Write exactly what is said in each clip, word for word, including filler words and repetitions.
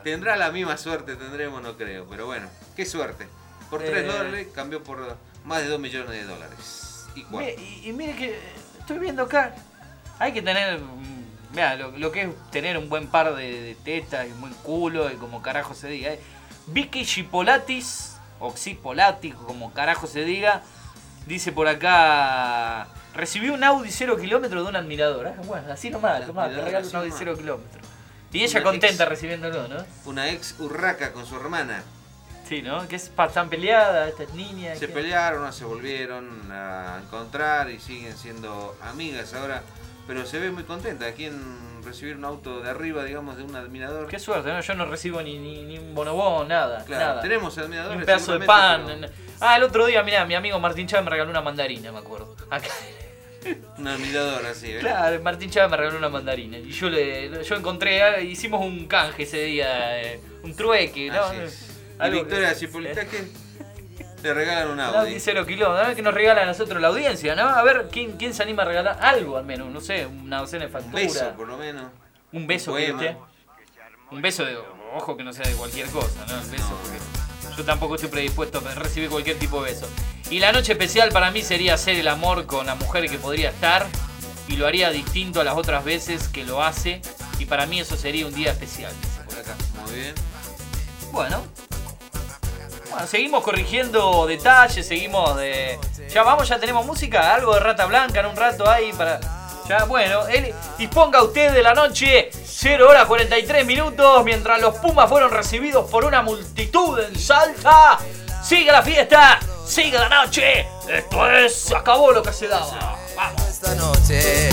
Tendrá la misma suerte, tendremos, no creo. Pero bueno, qué suerte. Por tres Eh. dólares cambió por más de dos millones de dólares. Y cuatro. Y, y mire que estoy viendo acá. Hay que tener. Mira, lo, lo que es tener un buen par de, de tetas y un buen culo y como carajo se diga. ¿eh? Vicky Chipolatis, o Xipolatis, como carajo se diga, dice por acá. Recibí un Audi cero kilómetros de un admirador. ¿eh? Bueno, así nomás, tomá, te regalo un Audi cero kilómetros. Y ella Una contenta ex- recibiéndolo, ¿no? Una ex urraca con su hermana. Sí, ¿no? Que es tan peleada, estas niñas. Se que... pelearon, se volvieron a encontrar y siguen siendo amigas ahora. Pero se ve muy contenta aquí en recibir un auto de arriba, digamos, de un admirador. Qué suerte, ¿no? Yo no recibo ni, ni, ni un bonobón, nada. Claro, nada. tenemos Ni admiradores. un pedazo de pan. seguramente, Ah, el otro día, mirá, mi amigo Martín Chávez me regaló una mandarina, me acuerdo. Acá. pero Un admirador así, ¿eh? Claro, Martín Chávez me regaló una mandarina. Y yo le yo encontré, hicimos un canje ese día, eh, un trueque, ¿no? Así es. Y Algo Victoria que- Cipolita, ¿qué? Le regalan un Un Audi. Audi cero kilómetros, a ver qué nos regala a nosotros la audiencia, ¿no? A ver quién, quién se anima a regalar algo al menos, no sé, una docena de Un factura. beso, por lo menos. Un beso, Un ¿quiere poema. usted? Un beso de ojo que no sea de cualquier cosa, ¿no? El beso, No. porque yo tampoco estoy predispuesto a recibir cualquier tipo de beso. Y la noche especial para mí sería hacer el amor con la mujer que podría estar y lo haría distinto a las otras veces que lo hace y para mí eso sería un día especial. Por acá. Muy bien. Bueno. Bueno, seguimos corrigiendo detalles, seguimos de... Ya vamos, ya tenemos música, algo de Rata Blanca en un rato ahí para... Ya, bueno, él disponga usted de la noche, cero horas cuarenta y tres minutos, mientras los Pumas fueron recibidos por una multitud en Salta. Sigue la fiesta, sigue la noche, esto es, se acabó lo que se daba. Vamos. Esta noche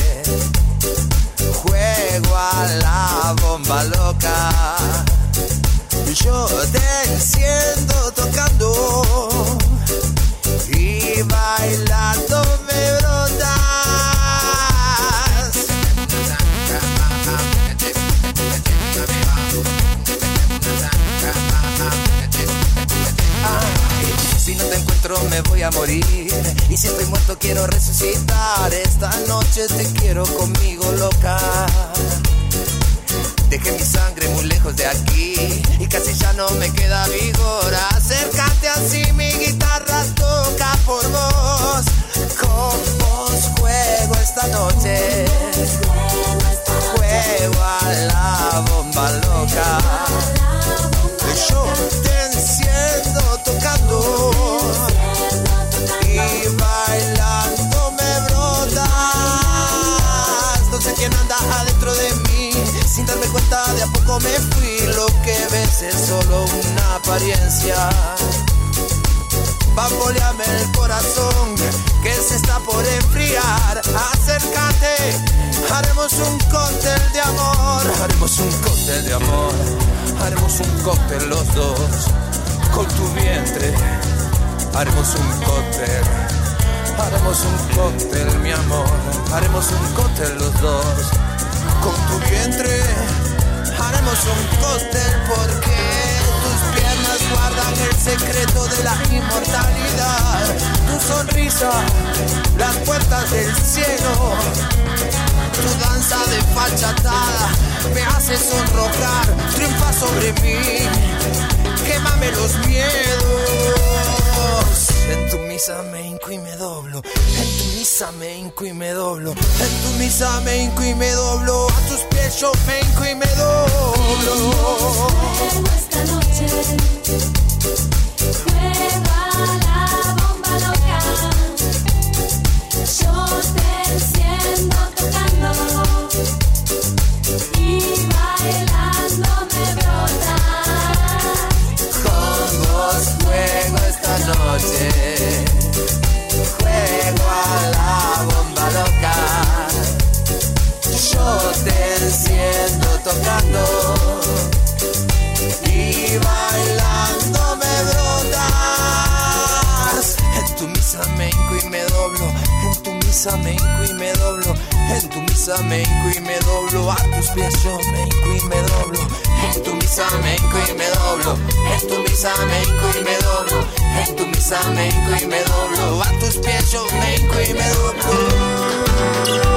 juego a la bomba loca. Yo te enciendo tocando y bailando me brotas. Ay, si no te encuentro me voy a morir y si estoy muerto quiero resucitar. Esta noche te quiero conmigo, loca. Dejé mi sangre muy lejos de aquí y casi ya no me queda vigor. Acércate así, mi guitarra toca por vos. Con vos juego esta noche. Juego a la bomba loca. Yo te enciendo tocando y bailando me brotas. No sé quién anda adentro de mí. Sin darme cuenta de a poco me fui. Lo que ves es solo una apariencia. Bamboleame el corazón que se está por enfriar. Acércate, haremos un cóctel de amor. Haremos un cóctel de amor. Haremos un cóctel los dos. Con tu vientre haremos un cóctel. Haremos un cóctel, mi amor. Haremos un cóctel los dos. Con tu vientre haremos un cóctel porque tus piernas guardan el secreto de la inmortalidad. Tu sonrisa, las puertas del cielo. Tu danza de fachatada me hace sonrojar. Triunfa sobre mí, quémame los miedos. En tu misa me hinco y me doblo. En tu misa me hinco y me doblo. En tu misa me hinco y me doblo. A tus pies yo me hinco y me doblo. Esta noche juega la bomba loca. Yo te enciendo tocando y bailando me brotas. Con vos juego esta noche. Juego a la bomba loca. Yo te enciendo tocando y bailando me brotas. En tu misa me hinco y me doblo. En tu misa me hinco y me doblo. En tu misa me hinco y me doblo. A tus pies yo me hinco y me doblo. En tu misa me hinco y me doblo. En tu misa me hinco y me doblo. En tu misa me hinco y me doblo. A tus pies yo me hinco y me doblo.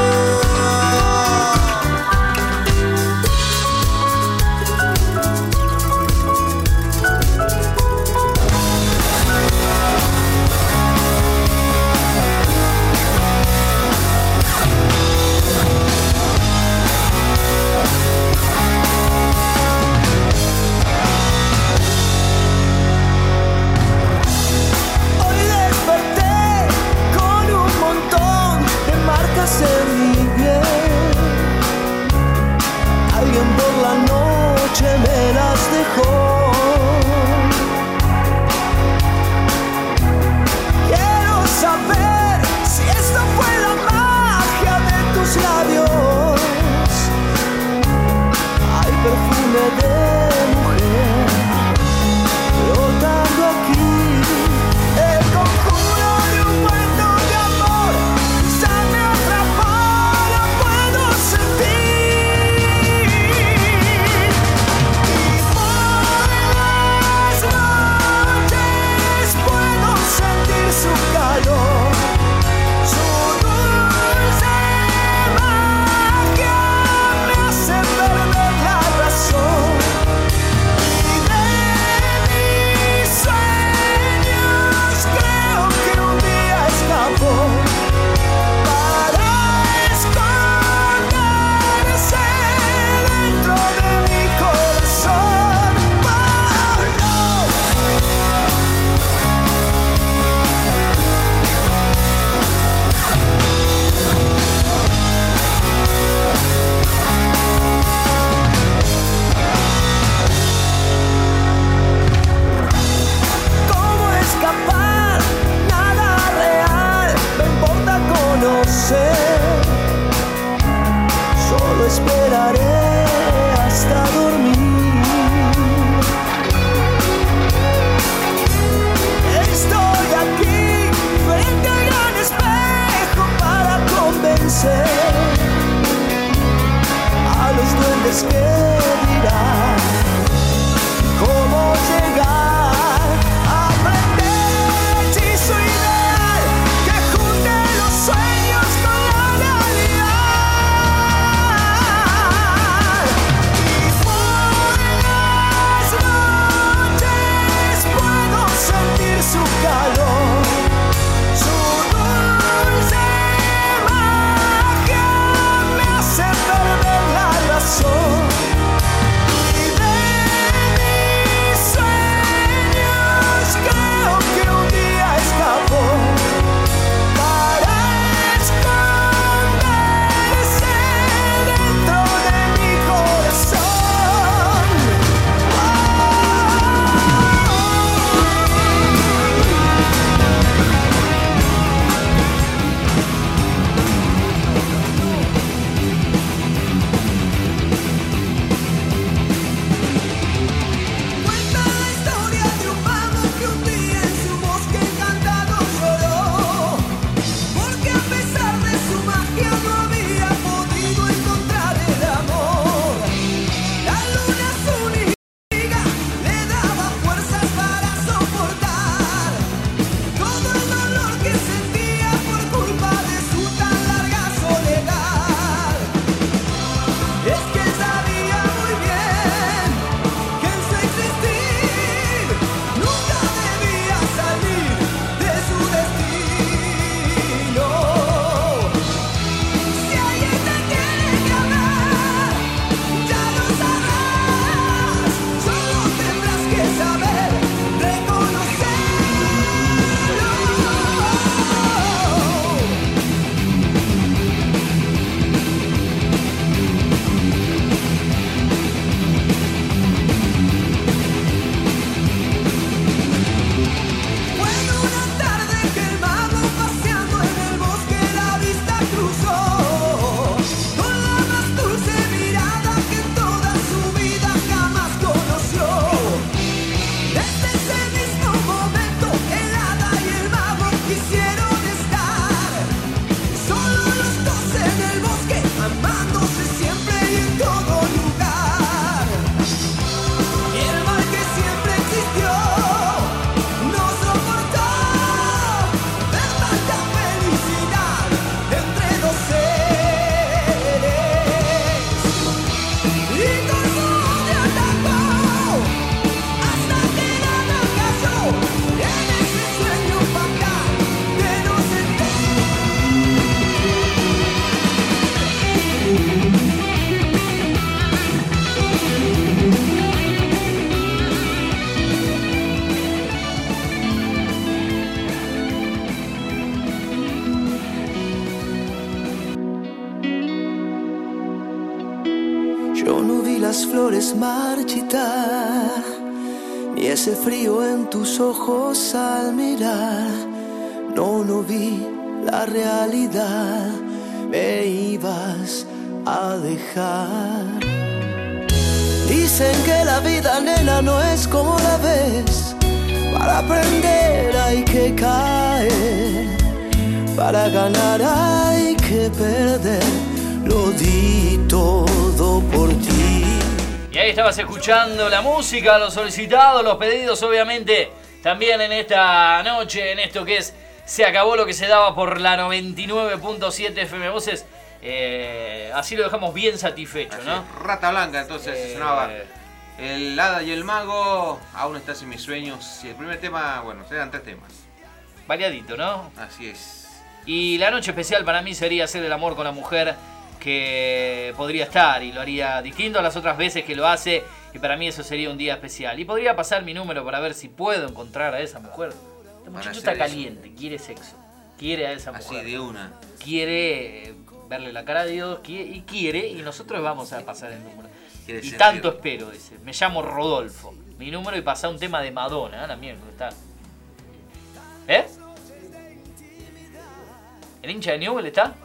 flores marchitar, ni ese frío en tus ojos al mirar. No, no vi la realidad, me ibas a dejar. Dicen que la vida, nena, no es como la ves. Para aprender hay que caer, para ganar hay que perder. Lo di todo por ti. Y ahí estabas escuchando la música, los solicitados, los pedidos, obviamente, también en esta noche, en esto que es Se acabó lo que se daba por la noventa y nueve punto siete F M Voces. Eh, así lo dejamos bien satisfecho, Así ¿no? es, Rata Blanca, entonces Eh, sonaba El Hada y el Mago, Aún estás en mis sueños. Y el primer tema, bueno, serán tres temas. Variadito, ¿no? Así es. Y la noche especial para mí sería hacer el amor con la mujer que podría estar y lo haría distinto a las otras veces que lo hace, y para mí eso sería un día especial. Y podría pasar mi número para ver si puedo encontrar a esa mujer. Este muchacho hacer está eso. caliente, quiere sexo, quiere a esa Así mujer, de una. quiere eh, verle la cara a Dios, quiere, y quiere, y nosotros vamos a pasar el número. Quiere Y sentir. tanto espero, dice. Me llamo Rodolfo. Mi número y pasar un tema de Madonna, ¿eh? La mierda, está. ¿Eh? ¿El hincha de Newell está?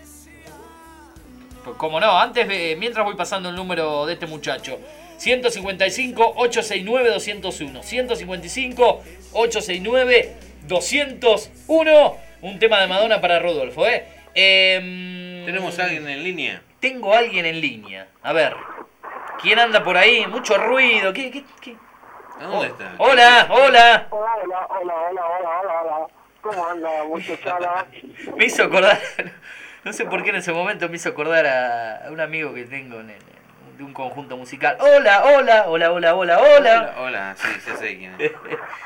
Pues cómo no, antes, eh, mientras voy pasando el número de este muchacho. ciento cincuenta y cinco, ochocientos sesenta y nueve, doscientos uno. ciento cincuenta y cinco, ochocientos sesenta y nueve, doscientos uno. Un tema de Madonna para Rodolfo, ¿eh? eh ¿Tenemos a alguien en línea? Tengo a alguien en línea. A ver. ¿Quién anda por ahí? Mucho ruido. ¿Qué, qué, qué? ¿A dónde Oh, está? Hola, hola. Hola, hola, hola, hola, hola, hola, hola. ¿Cómo anda, muchachada? Me hizo acordar, no sé por qué en ese momento me hizo acordar a, a un amigo que tengo en, en- de un conjunto musical. Hola, hola, hola, hola, hola, hola. Hola, hola, sí, ya sé quién es.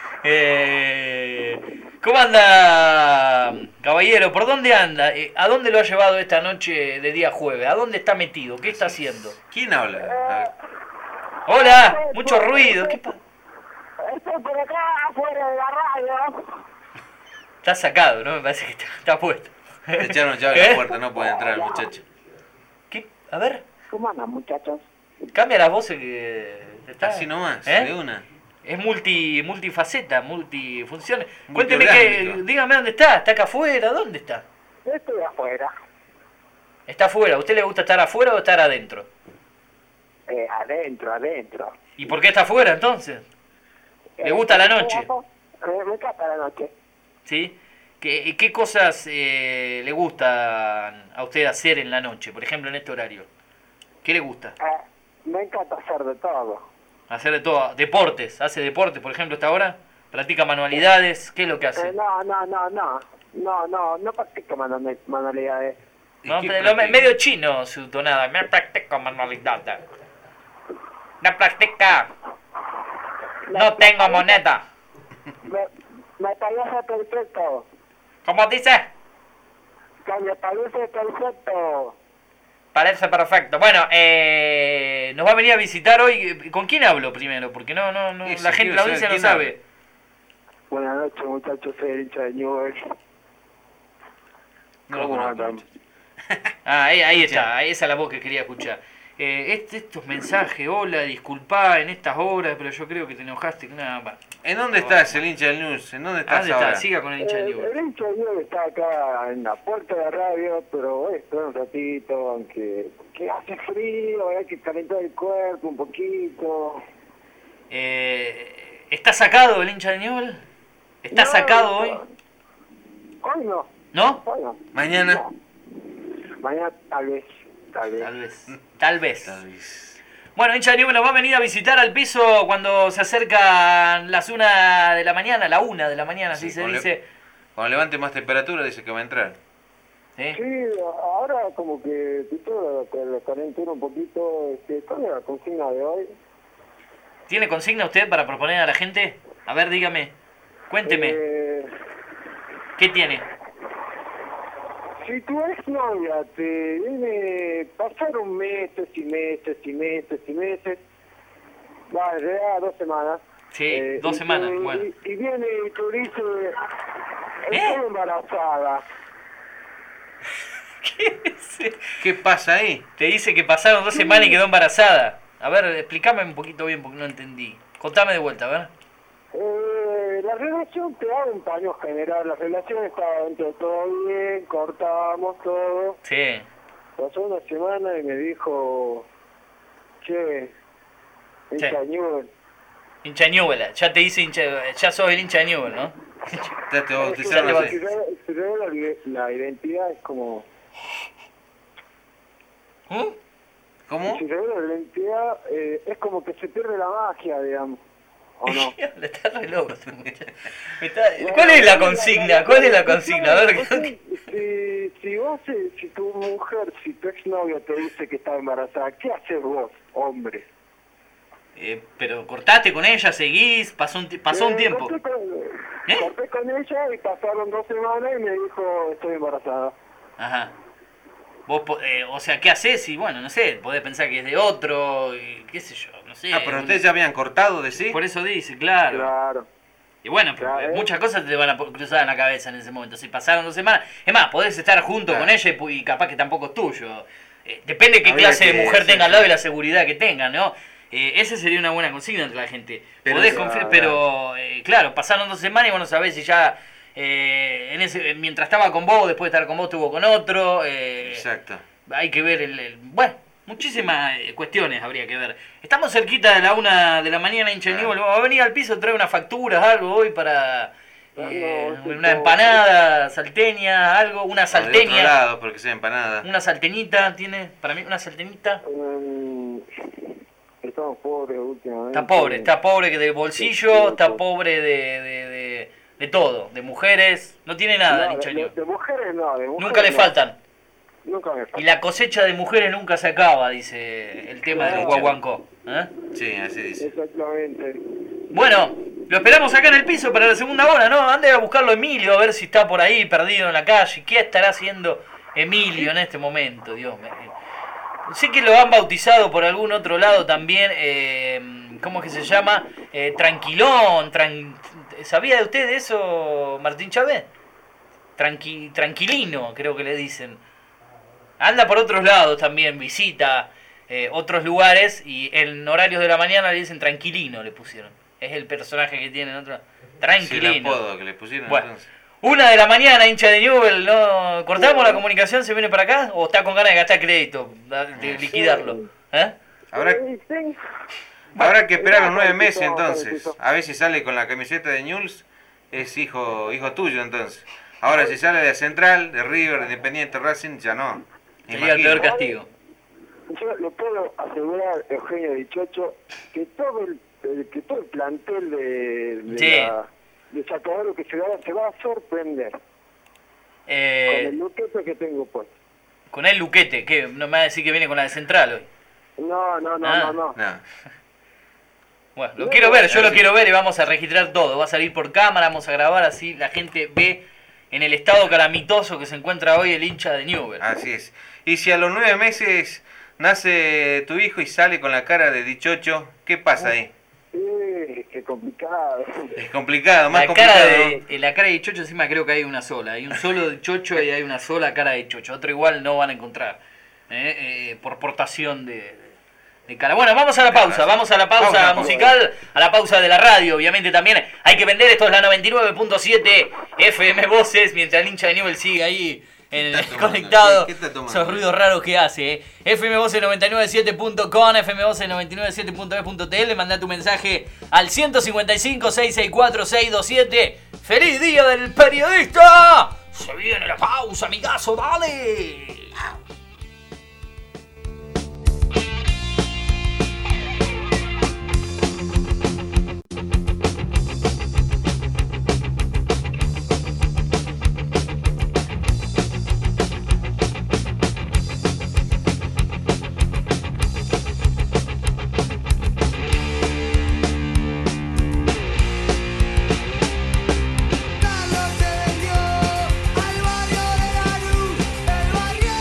Eh, ¿Cómo anda, caballero? ¿Por dónde anda? Eh, ¿A dónde lo ha llevado esta noche de día jueves? ¿A dónde está metido? ¿Qué está haciendo? ¿Quién habla? A ver. Hola, mucho ruido. ¿Qué pa- Estoy por acá afuera de la radio. Está sacado, ¿no? Me parece que está, está puesto. Le echaron llave a ¿Eh? la puerta, no puede entrar el muchacho. ¿Qué? A ver, ¿Cómo andan, muchachos? cambia las voces que está. Así nomás, ¿Eh? de una. Es multi, multifaceta, multifunciones. Cuénteme que, Multiorgánico. dígame dónde está. ¿Está acá afuera? ¿Dónde está? Estoy afuera. Está afuera. ¿A usted le gusta estar afuera o estar adentro? Eh, adentro, adentro. ¿Y por qué está afuera entonces? ¿Le gusta la noche? Eh, me encanta la noche. ¿Sí? ¿Qué, qué cosas eh, le gustan a usted hacer en la noche? Por ejemplo, en este horario. ¿Qué le gusta? Eh, me encanta hacer de todo. Hacer de todo. Deportes. ¿Hace deportes, por ejemplo, hasta ahora? ¿Practica manualidades? ¿Qué es lo que hace? Eh, no, no, no, no. No, no, no practico manu- manualidades. ¿Y No, qué pero lo- practica? medio chino su tonada. Me practico manualidades. No practica. No tengo moneda. Me, me parece perfecto. ¿Cómo dice? Que me parece perfecto. Parece perfecto. Bueno, eh, nos va a venir a visitar hoy. ¿Con quién hablo primero? Porque no, no, no. Eso, La gente, quiero la saber audiencia no quién sabe. Buenas noches, muchachos. Soy el hincha de Newell. No lo ¿Cómo conozco. andan? muchacho. Ah, ahí, ahí está. Esa es la voz que quería escuchar. Eh, este, estos mensajes, hola, disculpá en estas horas, pero yo creo que te enojaste. Nada, va. ¿En dónde estás, el hincha del news? ¿En dónde ¿A estás ¿Dónde ahora? está? Siga con el hincha de Eh, Newell's. el hincha de Newell está acá en la puerta de la radio, pero voy a esperar un ratito, aunque que hace frío, hay que calentar el cuerpo un poquito. Eh, ¿Está sacado el hincha de Newell? ¿Está No, sacado no. hoy? Hoy no, ¿No? hoy no. ¿Mañana? No. Mañana tal vez, tal vez. Tal vez. Tal vez. Tal vez. Bueno, hincha de Newell nos va a venir a visitar al piso cuando se acercan las una de la mañana, la una de la mañana, así Sí, se con le- dice. Cuando levante más temperatura dice que va a entrar. ¿Sí? Sí, ahora como que Tito lo calentura un poquito. Este, ¿Cuál es la consigna de hoy? ¿Tiene consigna usted para proponer a la gente? A ver, dígame. Cuénteme. Eh, ¿Qué tiene? Si tu exnovia te viene, pasaron meses y meses y meses y meses, va, ya dos semanas. Sí, eh, dos y semanas, te- bueno. Y, y viene y te dice, ¿Eh? estoy embarazada. ¿Qué, dice? ¿Qué pasa ahí? Te dice que pasaron dos semanas y quedó embarazada. A ver, explícame un poquito bien porque no entendí. Contame de vuelta, a ver. Eh, la relación te da un paño general, la relación estaba dentro de todo bien, cortábamos todo. Sí. Pasó una semana y me dijo, che, hincha Newell. Hincha Newell, ya te dice hincha, ya sos el hincha de Newell, ¿no? Ya te Es bautizaron como, así. si re- si re- la, la identidad es como... ¿Mm? ¿Cómo? Si revela la identidad, eh, es como que se pierde la magia, digamos. ¿O no? Le está re loco este muchacho. Me está- ¿Cuál es la consigna? ¿Cuál es la consigna? A ver, ¿qué- Si, si vos, eh, si tu mujer, si tu exnovio te dice que está embarazada, ¿qué haces vos, hombre? Eh, pero cortaste con ella, seguís, pasó un, ti- pasó un Eh, tiempo. Corté con, ¿Eh? corté con ella y pasaron dos semanas y me dijo, estoy embarazada. Ajá. Vos, po- eh, o sea, ¿qué haces? Y bueno, no sé, podés pensar que es de otro, y qué sé yo, no sé. Ah, pero ustedes ya habían cortado de sí. Por eso dice, claro. Claro. Y bueno, pero Claro. muchas cosas te van a po- cruzar en la cabeza en ese momento. Si pasaron dos semanas, es más, podés estar junto Claro. con ella y, pu- y capaz que tampoco es tuyo. Eh, depende qué Habría clase de que- mujer sí, tenga al sí. lado y la seguridad que tenga, ¿no? Eh, ese sería una buena consigna entre la gente. Pero Podés ya- confiar, pero eh, claro, pasaron dos semanas y vos no sabés si ya eh, en ese, mientras estaba con vos, después de estar con vos, estuvo con otro. eh, Exacto. Hay que ver el, el- bueno, muchísimas eh, cuestiones habría que ver. Estamos cerquita de la una de la mañana, hincha de Claro. Newell. Va a venir al piso, trae unas facturas, algo hoy para eh, No, sí, una todo. empanada salteña, algo, una O de otro salteña, lado, porque sea empanada. una salteñita, tiene para mí una salteñita. Mm, estamos pobres últimamente. Está pobre, está pobre que del bolsillo, Sí, sí, está sí. pobre de, de, de, de todo, de mujeres, no tiene nada el No, hincha de, de de, Newell. de mujeres no, de mujeres Nunca le no. faltan. Nunca me Y faltan. la cosecha de mujeres nunca se acaba, dice el tema de los Claro. guaguancó. ¿Eh? Sí, así dice. Exactamente. Bueno, lo esperamos acá en el piso para la segunda hora, ¿no? Ande a buscarlo Emilio, a ver si está por ahí perdido en la calle. ¿Qué estará haciendo Emilio en este momento? Dios mío. Sé que lo han bautizado por algún otro lado también, eh, ¿cómo es que se llama? Eh, tranquilón, tran... ¿sabía de usted de eso, Martín Chávez? Tranqui... Tranquilino, creo que le dicen. Anda por otros lados también, visita eh, otros lugares y en horarios de la mañana le dicen tranquilino, le pusieron. Es el personaje que tiene en otro. Sí, el Tranquilino. apodo que le pusieron Bueno, entonces. una de la mañana, hincha de Newell, ¿no? ¿Cortamos la comunicación? ¿Se viene para acá? ¿O está con ganas de gastar crédito? De liquidarlo. ¿Eh? Habrá, Sí, sí. habrá que esperar los nueve Vamos, meses vamos, entonces. vamos. A ver si sale con la camiseta de Newell's. Es hijo hijo tuyo entonces. Ahora si sale de Central, de River, de Independiente, Racing, ya no. Me Sería el imagino. peor castigo. Yo le puedo asegurar, Eugenio Dichocho, que todo el, el- que todo el plantel de, de, Sí. la, de Sacadero que se va, se va a sorprender con Eh, el luquete que tengo puesto. con el Luquete, que no me va a decir que viene con la de Central hoy. No, no, no, Ah. no, no. No. Bueno, lo No, quiero ver, yo sí. lo quiero ver y vamos a registrar todo. Va a salir por cámara, vamos a grabar así la gente ve en el estado calamitoso que se encuentra hoy el hincha de Newell. Así es. Y si a los nueve meses nace tu hijo y sale con la cara de dichocho, ¿qué pasa ahí? Sí, qué complicado. Es complicado, más La complicado. cara, de, eh, la cara de Chocho encima creo que hay una sola. Hay un solo de Chocho y hay una sola cara de Chocho. Otro igual no van a encontrar. ¿eh? Eh, por portación de, de cara. Bueno, vamos a la pausa. Vamos a la pausa, Pausa, musical. A la pausa de la radio. Obviamente también hay que vender. Esto es la noventa y nueve punto siete F M Voces. Mientras el hincha de Newell sigue ahí en ¿Qué el está tomando? conectado. ¿Qué- qué está tomando? Esos ruidos raros que hace. ¿eh? F M Voces noventa y nueve punto siete punto com, F M Voces noventa y nueve punto siete punto e punto t l. Manda tu mensaje al ciento cincuenta y cinco, seiscientos sesenta y cuatro, seiscientos veintisiete. ¡Feliz Día del Periodista! Se viene la pausa, amigazo, dale. Carlos se vendió al barrio de la luz, el barrio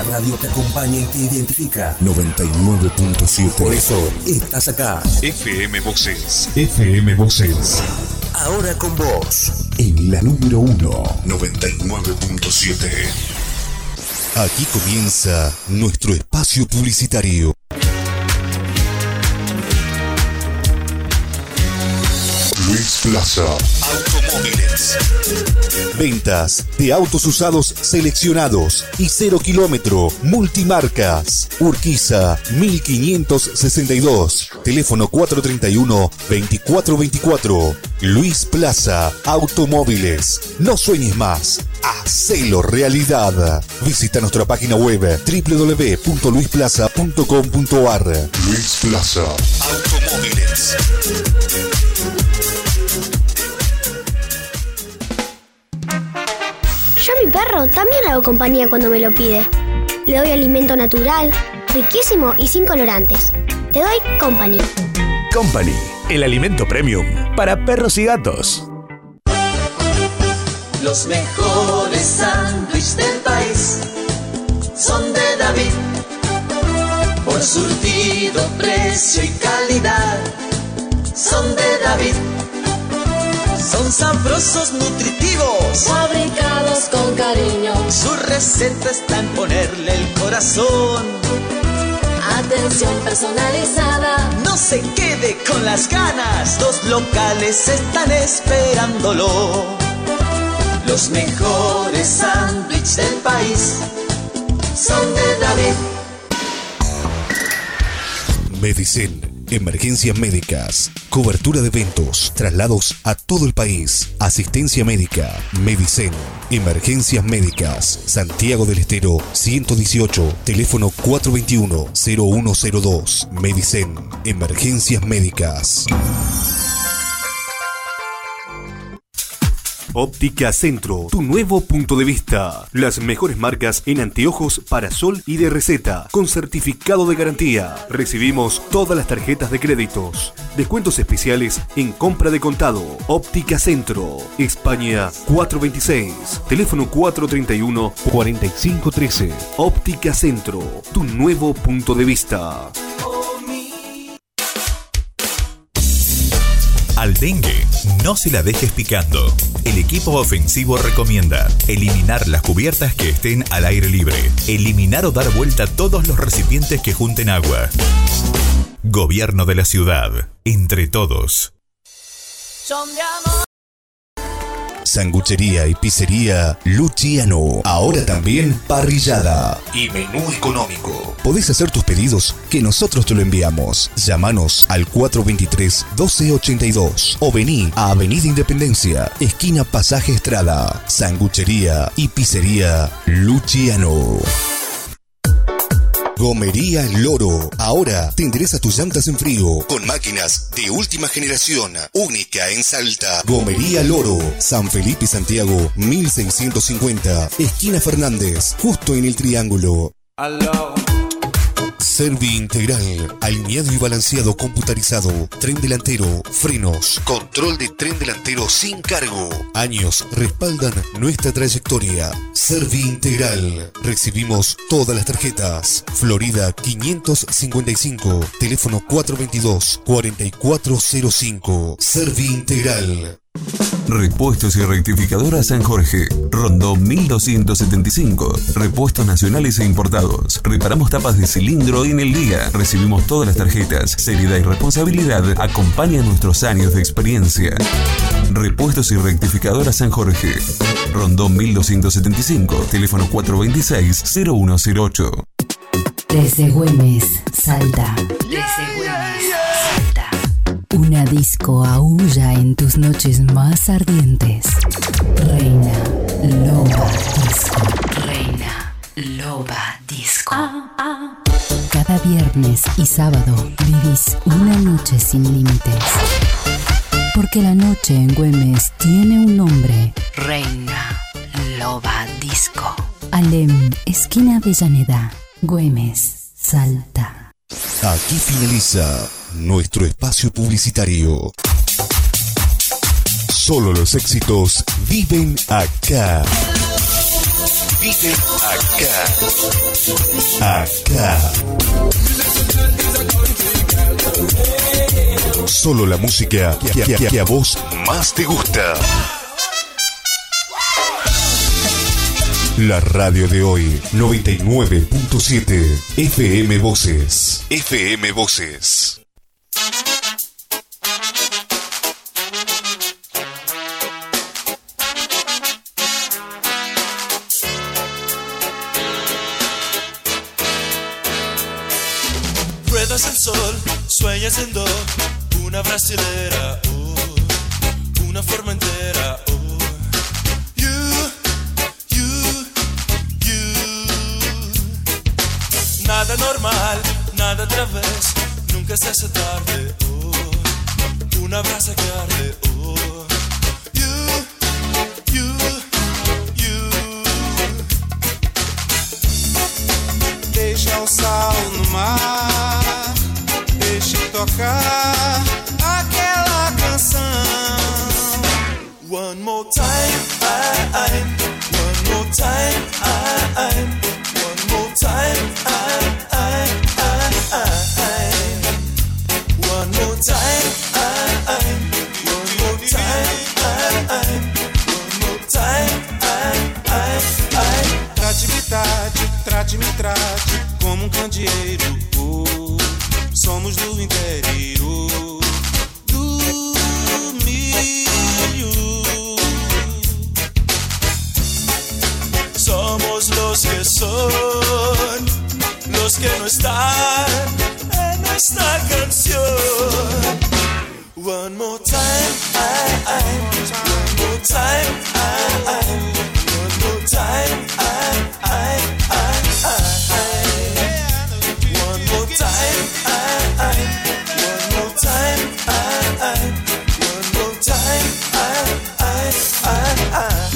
La radio te acompaña y te identifica. noventa y nueve punto siete. Por eso estás acá. F M Voces. F M Voces. Ahora con vos. En la número uno. noventa y nueve punto siete. Aquí comienza nuestro espacio publicitario. Luis Plaza Automóviles. Ventas de autos usados seleccionados y cero kilómetro. Multimarcas. Urquiza mil quinientos sesenta y dos. Teléfono cuatro treinta y uno, veinticuatro veinticuatro. Luis Plaza Automóviles. No sueñes más. Hacelo realidad. Visita nuestra página web doble u doble u doble u punto luis plaza punto com punto a r. Luis Plaza Automóviles. Yo a mi perro también le hago compañía cuando me lo pide. Le doy alimento natural, riquísimo y sin colorantes. Le doy Company. Company, el alimento premium para perros y gatos. Los mejores sándwiches del país son de David. Por surtido, precio y calidad son de David. Son sabrosos, nutritivos, fabricados con cariño. Su receta está en ponerle el corazón. Atención personalizada. No se quede con las ganas. Dos locales están esperándolo. Los mejores sándwiches del país son de David. Medicel. Emergencias médicas, cobertura de eventos, traslados a todo el país, asistencia médica, Medicen, emergencias médicas, Santiago del Estero ciento dieciocho, teléfono cuatro veintiuno, cero uno cero dos, Medicen, emergencias médicas. Óptica Centro, tu nuevo punto de vista. Las mejores marcas en anteojos para sol y de receta, con certificado de garantía. Recibimos todas las tarjetas de créditos. Descuentos especiales en compra de contado. Óptica Centro, España cuatrocientos veintiséis. Teléfono cuatro treinta y uno, cuarenta y cinco trece. Óptica Centro, tu nuevo punto de vista. Al dengue, no se la dejes picando. El equipo ofensivo recomienda eliminar las cubiertas que estén al aire libre, eliminar o dar vuelta todos los recipientes que junten agua. Gobierno de la ciudad, entre todos. Sanguchería y pizzería Luciano. Ahora también parrillada y menú económico. Podés hacer tus pedidos que nosotros te lo enviamos. Llámanos al cuatro veintitrés, doce ochenta y dos o vení a Avenida Independencia, esquina Pasaje Estrada. Sanguchería y pizzería Luciano. Gomería Loro. Ahora te endereza tus llantas en frío con máquinas de última generación, única en Salta. Gomería Loro, San Felipe y Santiago, mil seiscientos cincuenta, esquina Fernández, justo en el Triángulo. Aló. Servi Integral, alineado y balanceado computarizado, tren delantero, frenos, control de tren delantero sin cargo. Años respaldan nuestra trayectoria. Servi Integral, recibimos todas las tarjetas. Florida quinientos cincuenta y cinco, teléfono cuatro veintidós, cuarenta y cuatro cero cinco. Servi Integral. Repuestos y rectificadoras San Jorge, Rondón mil doscientos setenta y cinco. Repuestos nacionales e importados. Reparamos tapas de cilindro en el día. Recibimos todas las tarjetas. Seriedad y responsabilidad acompañan nuestros años de experiencia. Repuestos y rectificadoras San Jorge, Rondón mil doscientos setenta y cinco. Teléfono cuatro veintiséis, cero uno cero ocho. Desde Güemes, Salta. Desde Güemes, Salta. Una disco aúlla en tus noches más ardientes. Reina Loba Disco. Reina Loba Disco. Cada viernes y sábado vivís una noche sin límites. Porque la noche en Güemes tiene un nombre. Reina Loba Disco. Alem, esquina Avellaneda. Güemes, Salta. Aquí finaliza nuestro espacio publicitario. Solo los éxitos viven acá. vive acá. Acá. Solo la música que, que, que a vos más te gusta. La radio de hoy, noventa y nueve punto siete F M Voces. F M Voces. Ruedas el sol, sueñas en do, una brasilera, oh, una forma entera, oh. Nada normal, nada otra vez, nunca se hace tarde, oh, una brasa que arde, oh, you, you, you. Deixa o sal no mar, deixa tocar aquela canção. One more time, I, I, one more time, I, I, one more time, I, I, I, I, one more time, I, I, one more time, I, I, one more time, I, I, I. Trate-me, trate, trate-me, trate como um candeeiro. Oh, somos do interior do milho. Somos los que son, los que no están en esta canción. One more time, I, I, one more time, I, I, one more time, I, I, I, I, one more time, I, I, one more time, I, I, one more time, I, I, I, I.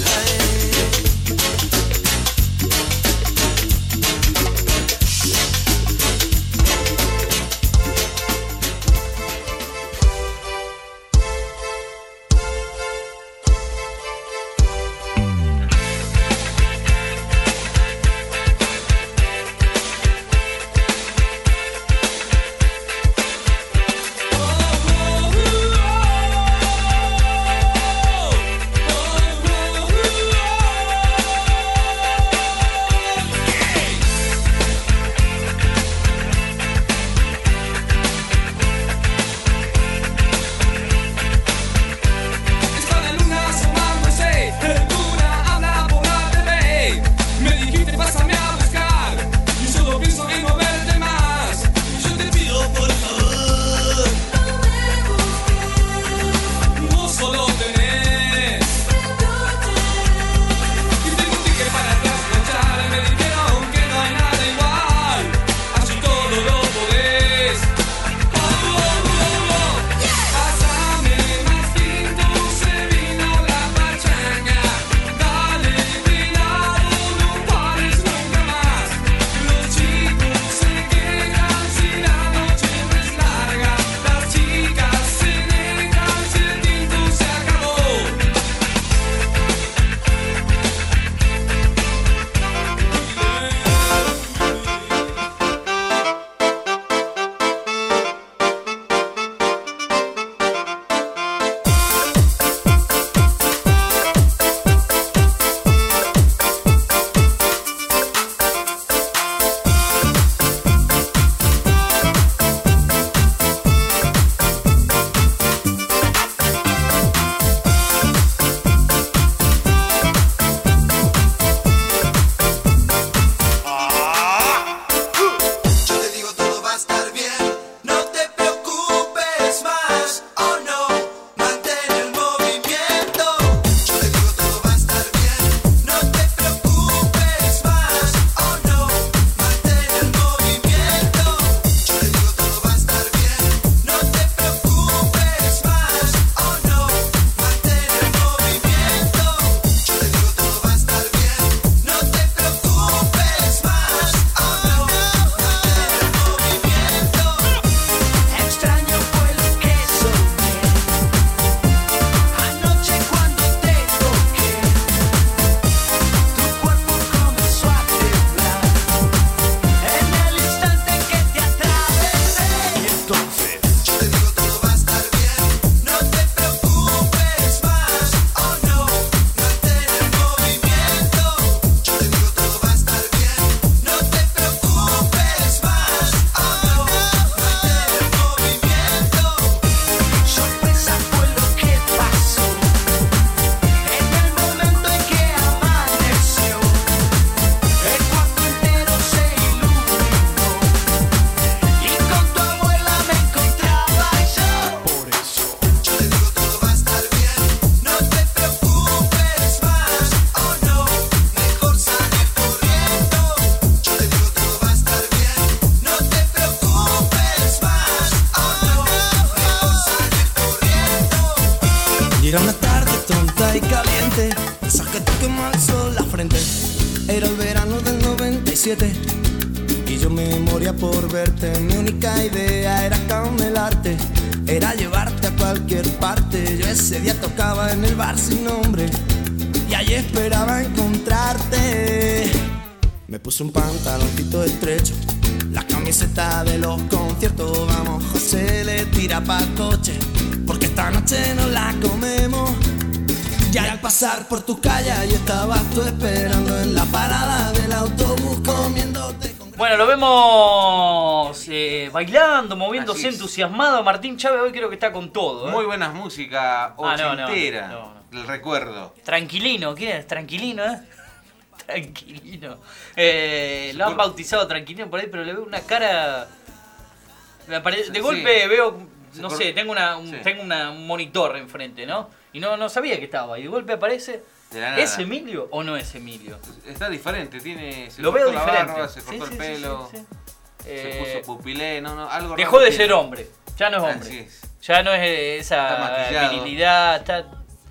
Y era una tarde tonta y caliente, esa que te quema el sol la frente. Era el verano del noventa y siete y yo me moría por verte. Mi única idea era camelarte, era llevarte a cualquier parte. Yo ese día tocaba en el bar sin nombre y allí esperaba encontrarte. Me puse un pantaloncito estrecho, la camiseta de los conciertos. Vamos, José, le tira pa'l coche, porque esta noche nos la comemos. Ya al pasar por tu calle, ahí estabas tú esperando en la parada del autobús comiéndote. Bueno, lo vemos eh, bailando, moviéndose, entusiasmado. Martín Chávez hoy creo que está con todo. ¿eh? Muy buenas música ochentera, ah, no, no, no, no. El recuerdo. Tranquilino, ¿quién es? Tranquilino, ¿eh? Tranquilino. Eh, lo han bautizado Tranquilino por ahí, pero le veo una cara... Me apare... De golpe sí. veo, no sé, tengo, una, un, sí. tengo una, un monitor enfrente, ¿no? Y no, no sabía que estaba. Y de golpe aparece... ¿Es Emilio o no es Emilio? Está diferente, tiene... Se lo cortó veo la diferente. barba, se cortó sí, el sí, pelo, sí, sí, sí. se Eh, puso pupilé, no, no, algo dejó raro de tiene. ser hombre, ya no es hombre. Es. Ya no es esa virilidad, está...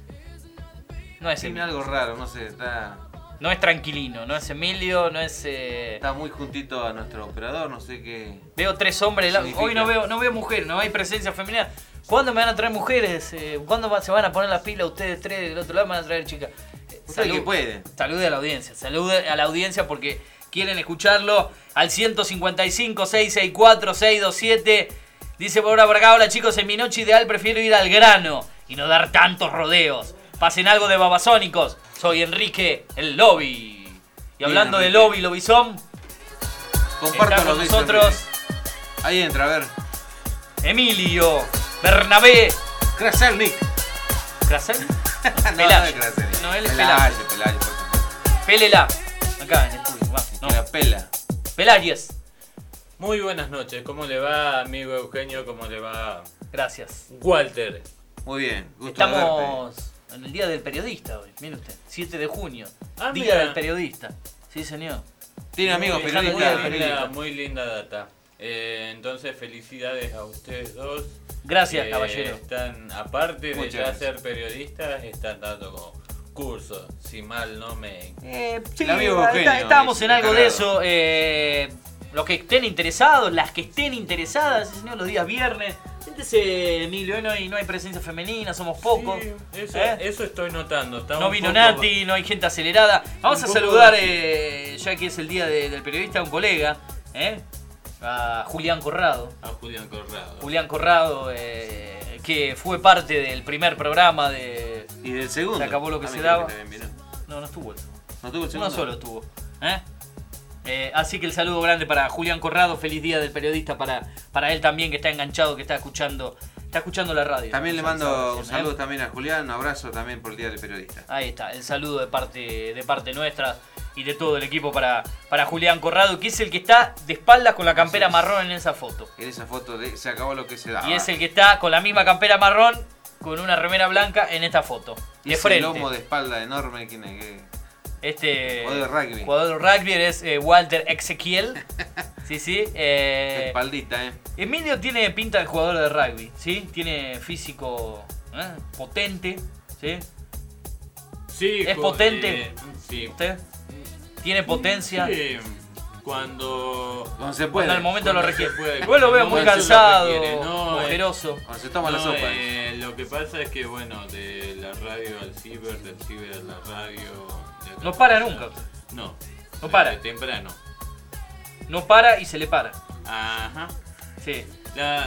No es Tiene Emilio. algo raro, no sé, está... No es Tranquilino, no es Emilio, no es... Eh... Está muy juntito a nuestro operador, no sé qué... Veo tres hombres, hoy no veo, no veo mujeres, no hay presencia femenina. ¿Cuándo me van a traer mujeres? Eh, ¿Cuándo se van a poner las pilas ustedes tres del otro lado? Me van a traer chicas. Usted que puede. Salude a la audiencia, salude a la audiencia porque quieren escucharlo al ciento cincuenta y cinco, seiscientos sesenta y cuatro, seiscientos veintisiete. Dice por ahora por acá, hola chicos, en mi noche ideal prefiero ir al grano y no dar tantos rodeos. Pasen algo de babasónicos. Soy Enrique, el Lobby. Y hablando de Lobby, Lobizón, compartan con nosotros. Ahí entra, a ver. Emilio Bernabé Kraselnik. ¿Kraselnik? No, Pelayo. no es Kraselnik. No, él es Pelayo, Pelayo. Pelayo, por supuesto. Pélela. Acá en el estudio. Va, no. La pela. Pelayes. Muy buenas noches. ¿Cómo le va, amigo Eugenio? ¿Cómo le va? Gracias. Walter. Muy bien. Gusto Estamos de verte. en el Día del Periodista hoy. Mire usted. siete de junio. Ah, Día mira. del Periodista. Sí, señor. Tiene amigos muy, periodistas. muy, linda, muy linda data. Eh, entonces, felicidades a ustedes dos. Gracias, eh, caballero. Están, aparte de Muchas ya gracias. ser periodistas, están dando cursos, si mal no me... Eh, sí, El amigo está- Eugenio, estábamos es en algo de encargado. eso. Eh, los que estén interesados, las que estén interesadas, sí, señor, los días viernes. Siéntese, Emilio, hoy no hay, no hay presencia femenina, somos pocos. Sí, eso, ¿eh? eso estoy notando. Está No un vino poco- Nati, no hay gente acelerada. Vamos un a poco saludar, vacío. eh, ya que es el día de- del periodista, a un colega, ¿eh? A Julián Corrado. A Julián Corrado. Julián Corrado, eh, que fue parte del primer programa de... Y del segundo. Se acabó lo que Ah, se mira, daba. que también vino. No, no estuvo el segundo. ¿No tuvo el segundo? Uno solo estuvo. ¿eh? Eh, así que el saludo grande para Julián Corrado, feliz día del periodista para, para él también, que está enganchado, que está escuchando, está escuchando la radio. También le Ya mando sabes, un ¿eh? saludo también a Julián, un abrazo también por el Día del Periodista. Ahí está, el saludo de parte, de parte nuestra y de todo el equipo para, para Julián Corrado, que es el que está de espaldas con la campera marrón en esa foto. En esa foto de se acabó lo que se daba. Y es el que está con la misma campera marrón, con una remera blanca en esta foto. Y De ese frente. lomo de espalda enorme. ¿Quién es? ¿Qué? Este Jugador de rugby. jugador de rugby es eh, Walter Ezequiel. Sí, sí. Eh, Espaldita, eh. Emilio tiene pinta de jugador de rugby, ¿sí? Tiene físico ¿eh? potente, ¿sí? Sí, ¿Es jo- potente? eh, sí. ¿Usted? ¿Tiene potencia? Sí, cuando... Cuando se puede. Cuando al momento lo Cuando requiere. se puede, Igual lo veo cuando muy eso lo cansado, requiere, no, eh, ojeroso. Cuando se toma la no, sopa. eh, lo que pasa es que, bueno, de la radio al ciber, del ciber a la radio... de acá No para allá. nunca. No. No para. De temprano. No para y se le para. Ajá. Sí. La,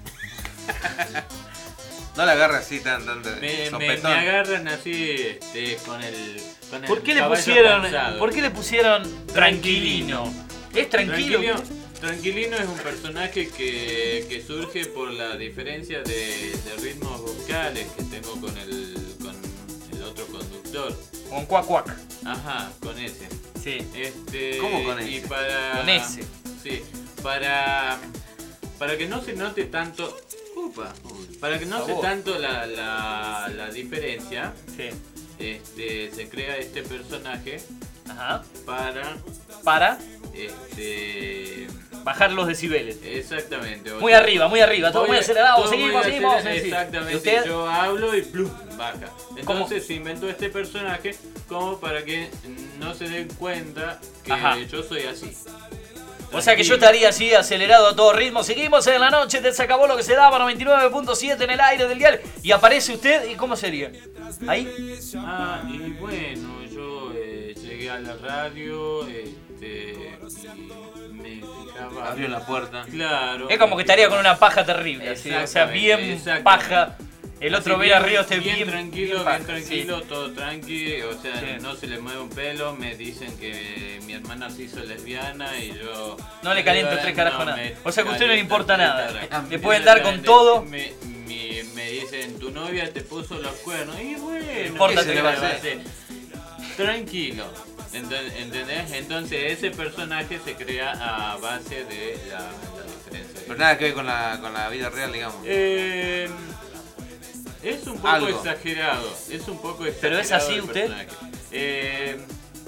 No la agarra así tan, tan de me, me, sopetón. me agarran así este, con el... Con ¿Por el qué le caballo pusieron, cansado. ¿por qué le pusieron tranquilino? ¿Es tranquilo? Tranquilino, Tranquilino es un personaje que, que surge por la diferencia de, de ritmos vocales que tengo con el, con el otro conductor. Con cuac cuac. Ajá, con ese. Sí. Este, ¿Cómo con y ese? para, Con ese. Sí, para, para que no se note tanto... Upa, para que no se Sabor. tanto la, la, la diferencia, Sí. este, se crea este personaje Ajá. para... Para. Este, bajar los decibeles. Exactamente. Muy arriba, muy arriba, todo Voy muy a- acelerado, todo seguimos, muy seguimos. acelerado, sí. Exactamente. ¿Y usted? Yo hablo y plum, baja. Entonces ¿Cómo? se inventó este personaje como para que no se den cuenta que Ajá. yo soy así. O sea que yo estaría así acelerado a todo ritmo. Seguimos en la noche, te se acabó lo que se daba, noventa y nueve punto siete en el aire del dial. Y aparece usted, ¿y cómo sería? Ahí. Ah, y bueno, yo eh, llegué a la radio, este, y me fijaba. Abrió la puerta. Claro. Es como que estaría con una paja terrible, así, o sea, bien Exactamente. paja. El otro Así ve bien- arriba, este bien, bien tranquilo, bien paja, bien tranquilo, sí. todo tranqui, o sea, Sí. no se le mueve un pelo, me dicen que mi hermana se hizo lesbiana y yo... No le caliento tres carajos no nada. me O sea que a usted no le caliento importa tres nada. carajos. Le pueden dar con Exactamente. todo. Me, mi- me dicen, tu novia te puso los cuernos, y bueno, importa ¿qué se qué le va va a a hacer? hacer? Tranquilo. Enten- ¿Entendés? Entonces ese personaje se crea a base de la, la diferencia. Pero nada que ver con la, con la vida real, digamos. Eh, es un poco Algo. exagerado. Es un poco exagerado. ¿Pero es así el usted? personaje. Eh,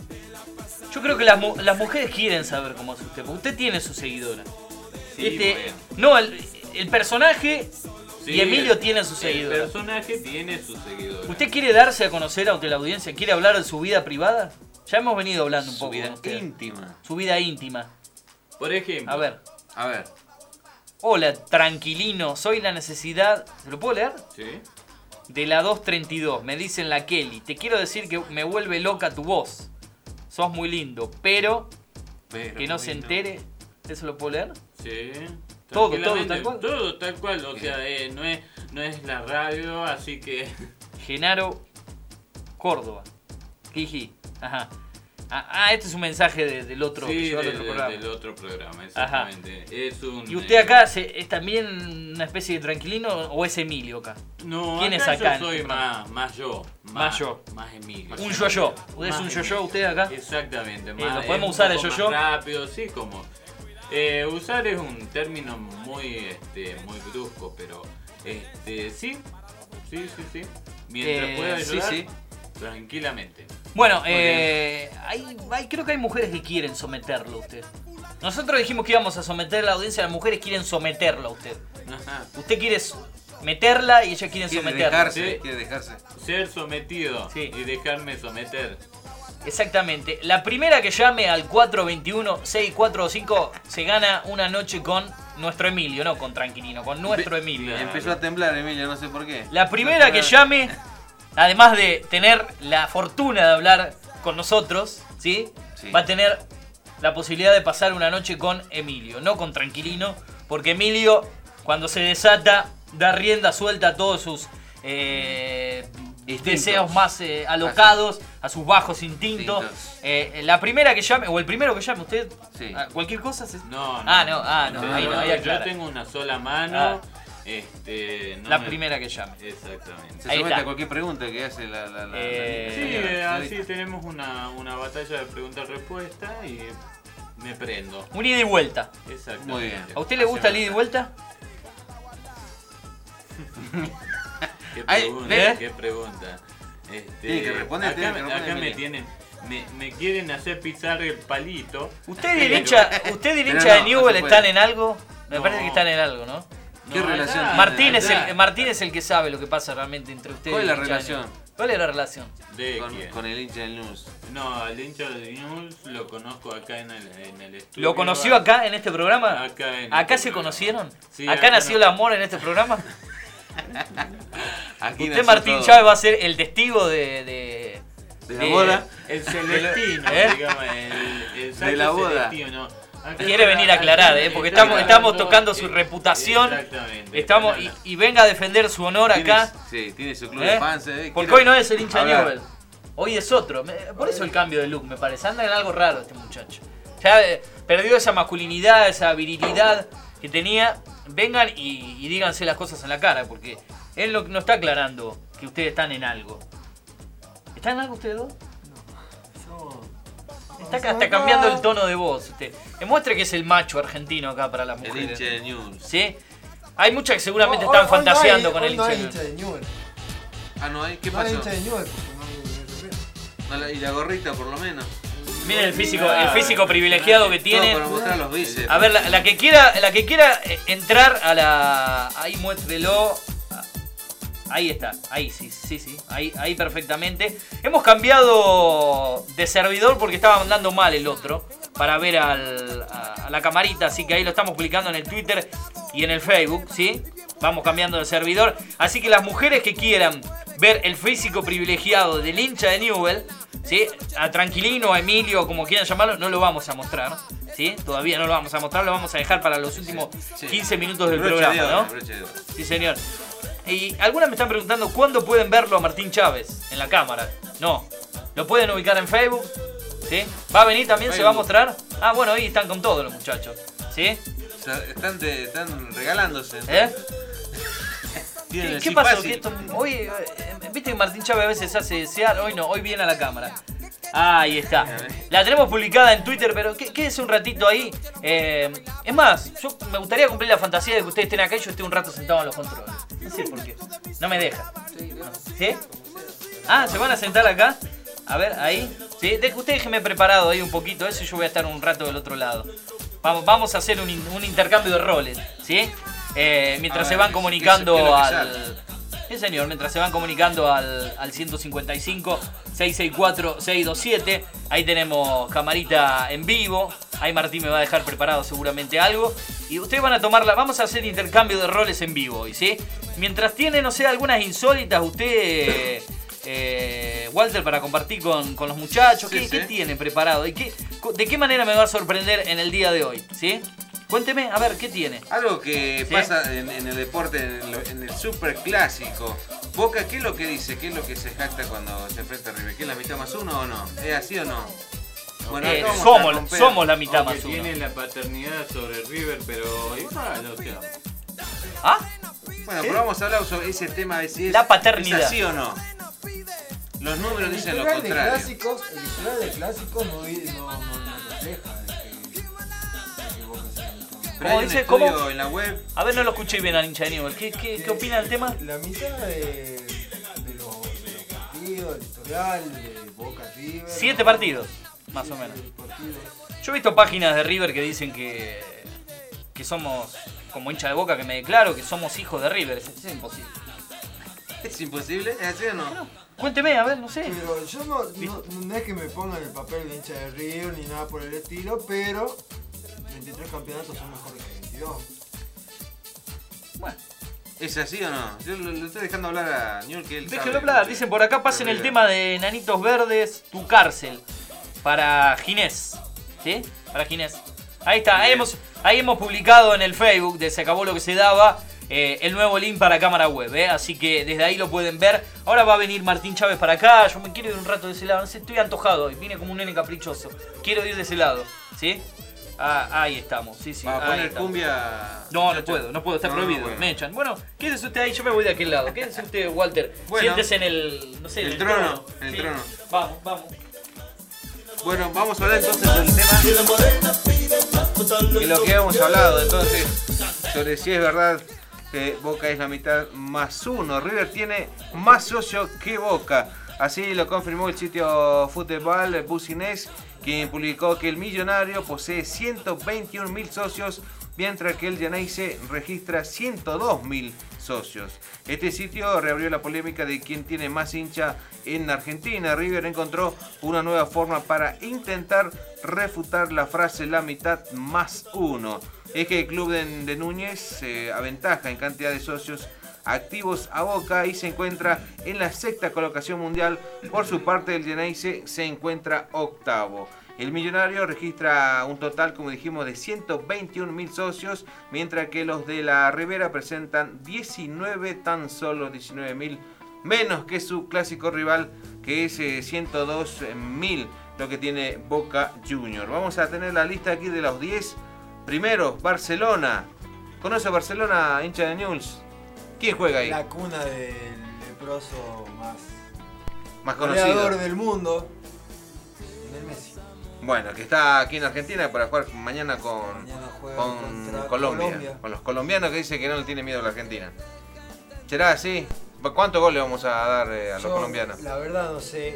Yo creo que las, mu- las mujeres quieren saber cómo es usted, porque usted tiene su seguidora. Sí, este, bueno. No, el, el personaje sí, y Emilio el- tiene su seguidora. El personaje tiene su seguidora. ¿Usted quiere darse a conocer ante la audiencia? ¿Quiere hablar de su vida privada? Ya hemos venido hablando un Su poco vida con usted. íntima. Su vida íntima. Por ejemplo. A ver. A ver. Hola, tranquilino, soy la necesidad... ¿Se lo puedo leer? Sí. De la dos treinta y dos, me dicen la Kelly. Te quiero decir que me vuelve loca tu voz. Sos muy lindo, pero... Pero que no muy se lindo. entere. ¿Eso lo puedo leer? Sí. Todo, todo tranquilamente, tal cual. Todo tal cual. O sea, eh, no, es, no es la radio, así que... Genaro Córdoba. Jiji. Ajá. Ah, ah, este es un mensaje de- del otro, que Sí, llegó al del, otro del- programa. del otro programa, exactamente. Es un, ¿Y usted eh, acá se- es también una especie de tranquilino o es Emilio acá? No, ¿Quién acá es acá? yo soy en este programa? más, más yo. Más yo. Más Emilio. Un yo-yo. ¿Usted es Más un yo-yo Emilio. usted acá? Exactamente. Eh, más- ¿lo es podemos un usar el poco más yo-yo? rápido, sí, como... eh, usar es un término muy, este, muy brusco, pero... Este, sí, sí, sí, sí. Mientras Eh, pueda sí, ayudar, sí. tranquilamente. Bueno, Muy eh, hay, hay- creo que hay mujeres que quieren someterlo a usted. Nosotros dijimos que íbamos a someter a la audiencia, las mujeres quieren someterlo a usted. Ajá. Usted quiere s- meterla y ella quiere Quiere someterla. dejarse, Sí. quiere dejarse. Ser sometido Sí. y dejarme someter. Exactamente. La primera que llame al cuatro dos uno, seis cuatro cinco se gana una noche con nuestro Emilio, no con Tranquilino, con nuestro Emilio. Empezó a temblar, Emilio, no sé por qué. La primera que llame, además de tener la fortuna de hablar con nosotros, ¿sí? Sí. Va a tener la posibilidad de pasar una noche con Emilio, no con Tranquilino, porque Emilio, cuando se desata, da rienda suelta a todos sus eh, deseos más eh, alocados, a sus bajos instintos. Instintos. Eh, la primera que llame, o el primero que llame, usted, Sí. ah, cualquier cosa. se- No, no. Ah, no, ah, no, Yo- ahí no, ahí yo aclara. tengo una sola mano. Ah. Este, no La me- primera que llame. Exactamente. Se Ahí somete está. a cualquier pregunta que hace la... la, la- Eh, la- Sí, la- eh, la- así tenemos una, una batalla de pregunta-respuesta y me prendo. Un ida y vuelta. Exactamente. Muy bien. ¿A usted le gusta el ida y vuelta? ¿Qué Ay, pregunta? ¿eh? ¿Qué pregunta? Este, Tiene que responder, acá tiene que me- responder, acá me Emilio. tienen, me, me quieren hacer pisar el palito. ¿Usted y el pero- hincha, usted y el Pero hincha no, de no Newell se puede. están en algo? Me No. parece que están en algo, ¿no? ¿Qué No, relación acá- tiene? Martín es, Allá. el, Martín es el que sabe lo que pasa realmente entre ustedes ¿Cuál y es el la hincha de relación? Newell's. ¿Cuál es la relación? ¿De Con, quién? con el hincha del News. No, al hincha de News lo conozco acá en el, en el estudio. ¿Lo conoció acá en este programa? Acá en ¿Acá este se programa. conocieron? Sí, ¿Acá acá nació no. el amor en este programa? Aquí Usted, nació Martín todo. Chávez, va a ser el testigo de... de, ¿De la boda? El Celestino, ¿Eh? digamos, el, el De la santo boda. Celestino. Acá Quiere está- venir a aclarar, ¿eh? Porque estamos, está estamos hablando- tocando su eh, reputación. Exactamente. Estamos, y, y venga a defender su honor Tiene- acá. Sí, tiene su club ¿Eh? de fans. eh, Porque quiere hoy no es el hincha de hablar. Newell. Hoy es otro. Me- Por eso el cambio de look, me parece. Anda en algo raro este muchacho. Ya eh, perdió esa masculinidad, esa virilidad que tenía. Vengan y, y díganse las cosas en la cara, porque él no, no está aclarando que ustedes están en algo. ¿Están en algo ustedes dos? Está, acá- está cambiando el tono de voz. Usted. Demuestre que es el macho argentino acá para las El mujeres. hincha de News. ¿Sí? Hay muchas que seguramente Hoy- están hoy no fantaseando hay- con hoy el no hincha hay de hincha de Newell. Ah, no hay. ¿Qué No hay pasó? hincha de Newell porque no hay- No, la- ¿Y la gorrita por lo menos? Miren el físico, el físico privilegiado que tiene. Para mostrar los bíceps. A ver, la, la que quiera, la que quiera entrar a la. Ahí muéstrelo. Ahí está, ahí sí, sí, sí, ahí, ahí perfectamente. Hemos cambiado de servidor porque estaba andando mal el otro para ver al, a, a la camarita, así que ahí lo estamos publicando en el Twitter y en el Facebook, ¿sí? Vamos cambiando de servidor, así que las mujeres que quieran ver el físico privilegiado del hincha de Newell, ¿sí? A Tranquilino, a Emilio, como quieran llamarlo, no lo vamos a mostrar, ¿sí? Todavía no lo vamos a mostrar, lo vamos a dejar para los últimos Sí. quince minutos del Broche programa, de oro, ¿no? broche de oro. Sí, señor. Y algunas me están preguntando cuándo pueden verlo a Martín Chávez en la cámara. No, lo pueden ubicar en Facebook, ¿sí? ¿Va a venir también? ¿Se va a mostrar? Ah, bueno, ahí están con todos los muchachos, ¿sí? O sea, están, de- están regalándose. ¿Eh? Tienen ¿Qué, el qué sí pasó? fácil. ¿Qué esto- hoy, eh, viste que Martín Chávez a veces hace desear, hoy no, hoy viene a la cámara. Ahí está. La tenemos publicada en Twitter, pero qué- quédese un ratito ahí. Eh, es más, yo me gustaría cumplir la fantasía de que ustedes estén acá y yo esté un rato sentado en los controles. No sé por qué. No me deja. ¿Sí? Ah, ¿se van a sentar acá? A ver, ahí. ¿Sí? De, usted déjeme preparado ahí un poquito eso y yo voy a estar un rato del otro lado. Vamos, vamos a hacer un, in- un intercambio de roles, ¿sí? Eh, mientras A se ver, van ¿qué- comunicando qué es lo que al... sale? Sí, señor, mientras se van comunicando al, al ciento cincuenta y cinco, seiscientos sesenta y cuatro, seiscientos veintisiete. Ahí tenemos camarita en vivo. Ahí Martín me va a dejar preparado seguramente algo. Y ustedes van a tomarla. Vamos a hacer intercambio de roles en vivo hoy, ¿sí? Mientras tiene, no sé, algunas insólitas, usted, eh, Walter, para compartir con, con los muchachos. Sí, ¿Qué, sí. qué tiene preparado? ¿Y qué, ¿De qué manera me va a sorprender en el día de hoy? ¿Sí? Cuénteme, a ver, ¿qué tiene? Algo que ¿Sí? pasa en, en el deporte, en, lo- en el super clásico. Boca, ¿qué es lo que dice? ¿Qué es lo que se jacta cuando se enfrenta a River? ¿Qué es la mitad más uno o no? ¿Es así o no? Bueno, Eh, acá vamos a somos, romper. somos la mitad O que más uno. tiene la paternidad sobre River, pero igual, o sea. ¿Ah? Bueno, ¿Qué? pero vamos a hablar sobre ese tema de si es, La paternidad. es así o no. Los números El dicen lo historial de contrario. clásicos, el historial de clásicos no, vi- no, no, no refleja de que, de que Boca sea el campeón. Pero ¿Cómo hay un dice? estudio ¿Cómo? en la web. A ver, no lo escuché bien al hincha de Newell. ¿Qué, qué, qué opina del tema? La mitad de, de, los, de los partidos, el historial de Boca River. Siete partidos, más o menos. Partidos. Yo he visto páginas de River que dicen que, que somos, como hincha de Boca, que me declaro que somos hijos de River. Es, es imposible. ¿Es imposible? ¿Es así o no? Cuénteme, a ver, no sé. Pero yo no, no, no es que me ponga en el papel de hincha de River ni nada por el estilo, pero veintitrés campeonatos son mejores que veintidós. Bueno, ¿Es así o no? Yo lo, lo estoy dejando hablar a Newell, que él déjelo sabe hablar. mucho. Dicen por acá, pasen de el River. tema de Nanitos Verdes, tu cárcel. Para Ginés. ¿Sí? Para Ginés. Ahí está, ahí Bien. hemos, ahí hemos publicado en el Facebook de Se Acabó Lo Que Se Daba eh, el nuevo link para cámara web, ¿eh? Así que desde ahí lo pueden ver. Ahora va a venir Martín Chávez para acá. Yo me quiero ir un rato de ese lado. No sé, estoy antojado hoy. Vine como un nene caprichoso. Quiero ir de ese lado. ¿Sí? Ah, ahí estamos. Sí, sí. Va a ahí poner estamos. cumbia. No, no puedo, no puedo, está No, prohibido. bueno. Me echan. Bueno, quédese usted ahí, yo me voy de aquel lado. Quédese usted, Walter. Bueno. Siéntese en el. No sé, en El trono, en el Sí. trono. Vamos, vamos. Bueno, vamos a hablar entonces del tema de lo que hemos hablado entonces sobre si es verdad que Boca es la mitad más uno. River tiene más socios que Boca. Así lo confirmó el sitio Fútbol Business, quien publicó que el millonario posee ciento veintiún mil socios, mientras que el Geneise registra ciento dos mil socios. Este sitio reabrió la polémica de quién tiene más hincha en Argentina. River encontró una nueva forma para intentar refutar la frase la mitad más uno. Es que el club de, de Núñez se eh, aventaja en cantidad de socios activos a Boca y se encuentra en la sexta colocación mundial. Por su parte, el Geneise se encuentra octavo. El millonario registra un total, como dijimos, de ciento veintiún mil socios, mientras que los de la Ribera presentan diecinueve, tan solo diecinueve mil, menos que su clásico rival, que es eh, ciento dos mil, lo que tiene Boca Junior. Vamos a tener la lista aquí de los diez primeros. Barcelona. ¿Conoce a Barcelona, hincha de Newell's? ¿Quién juega ahí? La cuna del leproso más, Más goleador conocido. del mundo, Lionel Messi. Bueno, que está aquí en Argentina para jugar mañana con, Mañana juega con contra Colombia. Colombia. Con los colombianos que dicen que no le tiene miedo a la Argentina. ¿Será así? ¿Cuántos goles vamos a dar eh, a los Yo, colombianos? La verdad no sé,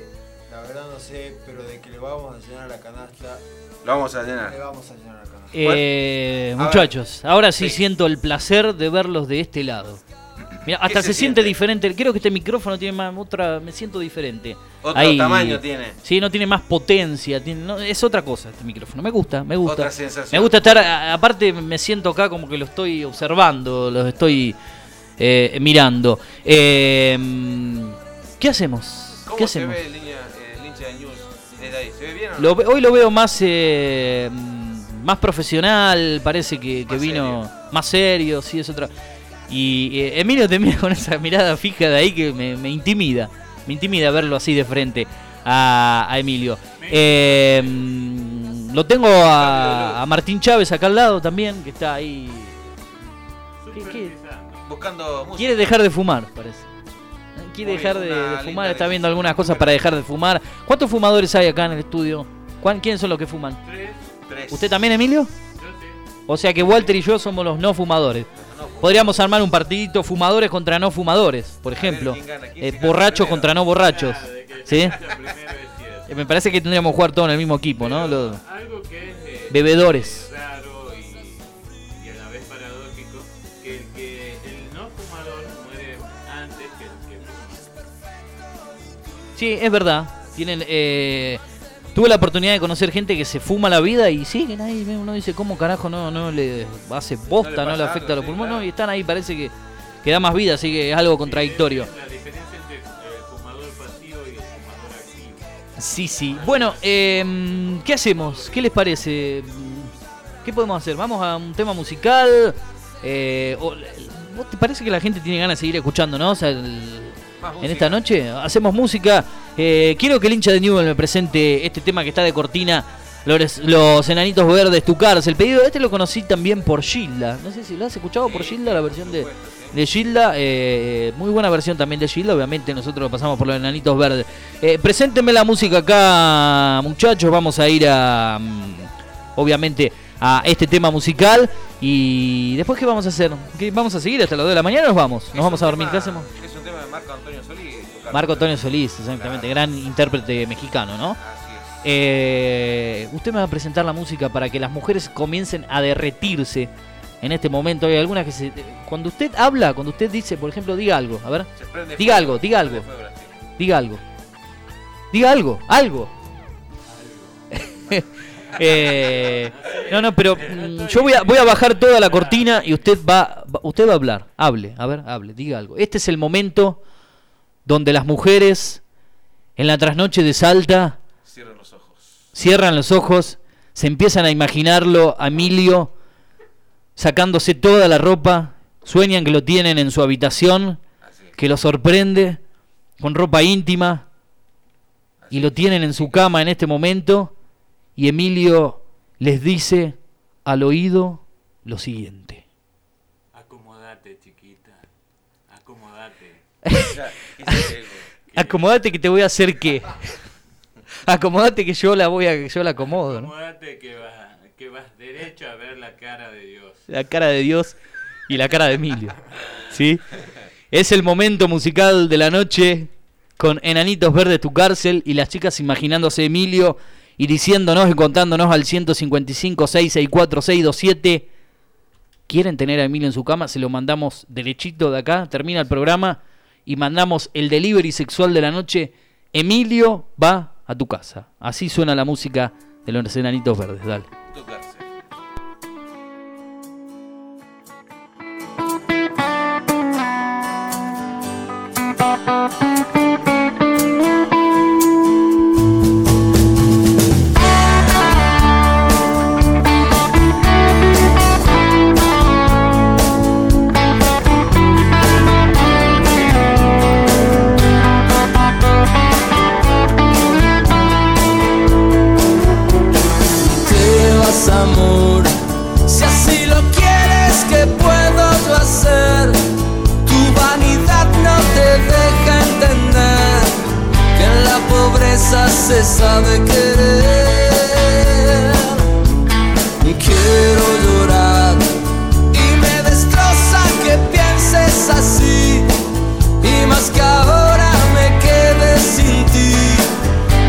La verdad no sé, pero de que le vamos a llenar la canasta. Lo vamos a llenar. Le vamos a llenar la canasta. Eh, Bueno, muchachos, ahora sí, Sí. siento el placer de verlos de este lado. Mira, hasta se se, siente siente? diferente. Creo que este micrófono tiene más otra. Me siento diferente. Otro tamaño tiene. Sí, no tiene más potencia. Tiene, no, es otra cosa este micrófono. Me gusta, me gusta. Otra sensación. Me gusta estar. a- Aparte, me siento acá como que lo estoy observando, los estoy eh, mirando. Eh, ¿Qué hacemos? ¿Cómo ¿Qué se hacemos? ve el, hincha, el hincha de News desde ahí? ¿Se ve bien o no? Lo ve- hoy lo veo más eh, más profesional, parece que, que Más vino serio. más serio, sí, es otra. Y eh, Emilio te mira con esa mirada fija de ahí que me, me intimida, me intimida verlo así de frente a, a Emilio. Eh, mm, lo tengo a, a Martín Chávez acá al lado también, que está ahí. ¿Qué- qué? Buscando música. Quiere dejar de fumar, parece. Quiere Muy dejar bien, de, una de linda fumar, está viendo algunas cosas para dejar de fumar. ¿Cuántos fumadores hay acá en el estudio? ¿Cuán- ¿Quiénes son los que fuman? Tres. ¿Usted también, Emilio? O sea que Walter y yo somos los no fumadores. Podríamos armar un partidito fumadores contra no fumadores, por ejemplo. quién gana, quién Eh, se gana borrachos primero. contra no borrachos. Claro, de que ¿Sí? se gana primero es cierto. Eh, Me parece que tendríamos que jugar todos en el mismo equipo, ¿no? Los Algo que es eh, bebedores. raro y, y a la vez paradójico, que el, que el no fumador muere antes que el que fuma. Sí, es verdad. Tienen, eh, tuve la oportunidad de conocer gente que se fuma la vida y siguen ahí. Uno dice, ¿cómo carajo no, no le hace bosta, no le, pasa afecta a algo, los sí, pulmones? claro. No, y están ahí, parece que, que da más vida, así que es algo contradictorio. La diferencia entre el fumador pasivo y el fumador activo. Sí, sí. Bueno, eh, ¿qué hacemos? ¿Qué les parece? ¿Qué podemos hacer? ¿Vamos a un tema musical? Eh, o- ¿Vos te parece que la gente tiene ganas de seguir escuchando, no? O sea, el- en esta noche hacemos música. Eh, quiero que el hincha de Newell me presente este tema que está de cortina. Los, los Enanitos Verdes, Tu Cárcel. El pedido este lo conocí también por Gilda. No sé si lo has escuchado por Gilda, la versión de, de Gilda. Eh, muy buena versión también de Gilda. Obviamente nosotros lo pasamos por los Enanitos Verdes. Eh, preséntenme la música acá, muchachos. Vamos a ir a... mm, obviamente a este tema musical. Y después, ¿qué vamos a hacer? ¿Qué, ¿Vamos a seguir hasta las dos de la mañana o nos vamos? ¿Nos vamos a dormir? ¿Qué hacemos? Es un tema de Marco Antonio Solís. Tu Cárcel. Marco Antonio Solís, exactamente, gran intérprete mexicano, ¿no? Así es. Eh, usted me va a presentar la música para que las mujeres comiencen a derretirse en este momento. Hay algunas que se... Cuando usted habla, cuando usted dice, por ejemplo, diga algo, a ver. Se prende Diga fuego, algo, diga se algo. prende fuego, sí. Diga algo. Diga algo, algo. Eh, no, no, pero mm, yo voy a, voy a bajar toda la cortina y usted va, va- usted va a hablar. Hable, a ver, hable, diga algo. Este es el momento donde las mujeres en la trasnoche de Salta Cierren los ojos. cierran los ojos, se empiezan a imaginarlo a Emilio sacándose toda la ropa, sueñan que lo tienen en su habitación, que lo sorprende con ropa íntima y lo tienen en su cama en este momento y Emilio les dice al oído lo siguiente. Acomodate, chiquita. Acomodate. Ya, ese ego. Acomódate que te voy a hacer qué. Acomódate que yo la voy a que yo la acomodo, ¿no? Acomodate que vas, que vas derecho a ver la cara de Dios. La cara de Dios y la cara de Emilio. ¿Sí? Es el momento musical de la noche con Enanitos Verdes, Tu Cárcel y las chicas imaginándose a Emilio y diciéndonos y contándonos al ciento cincuenta y cinco, seiscientos sesenta y cuatro, seiscientos veintisiete. ¿Quieren tener a Emilio en su cama? Se lo mandamos derechito de acá. Termina el programa y mandamos el delivery sexual de la noche. Emilio va a tu casa. Así suena la música de los Enanitos Verdes. Dale. Tu Cárcel. Te vas, amor, si así lo quieres, ¿qué puedo yo hacer? Tu vanidad no te deja entender que en la pobreza se sabe querer. Quiero llorar y me destroza que pienses así, y más que ahora me quede sin ti.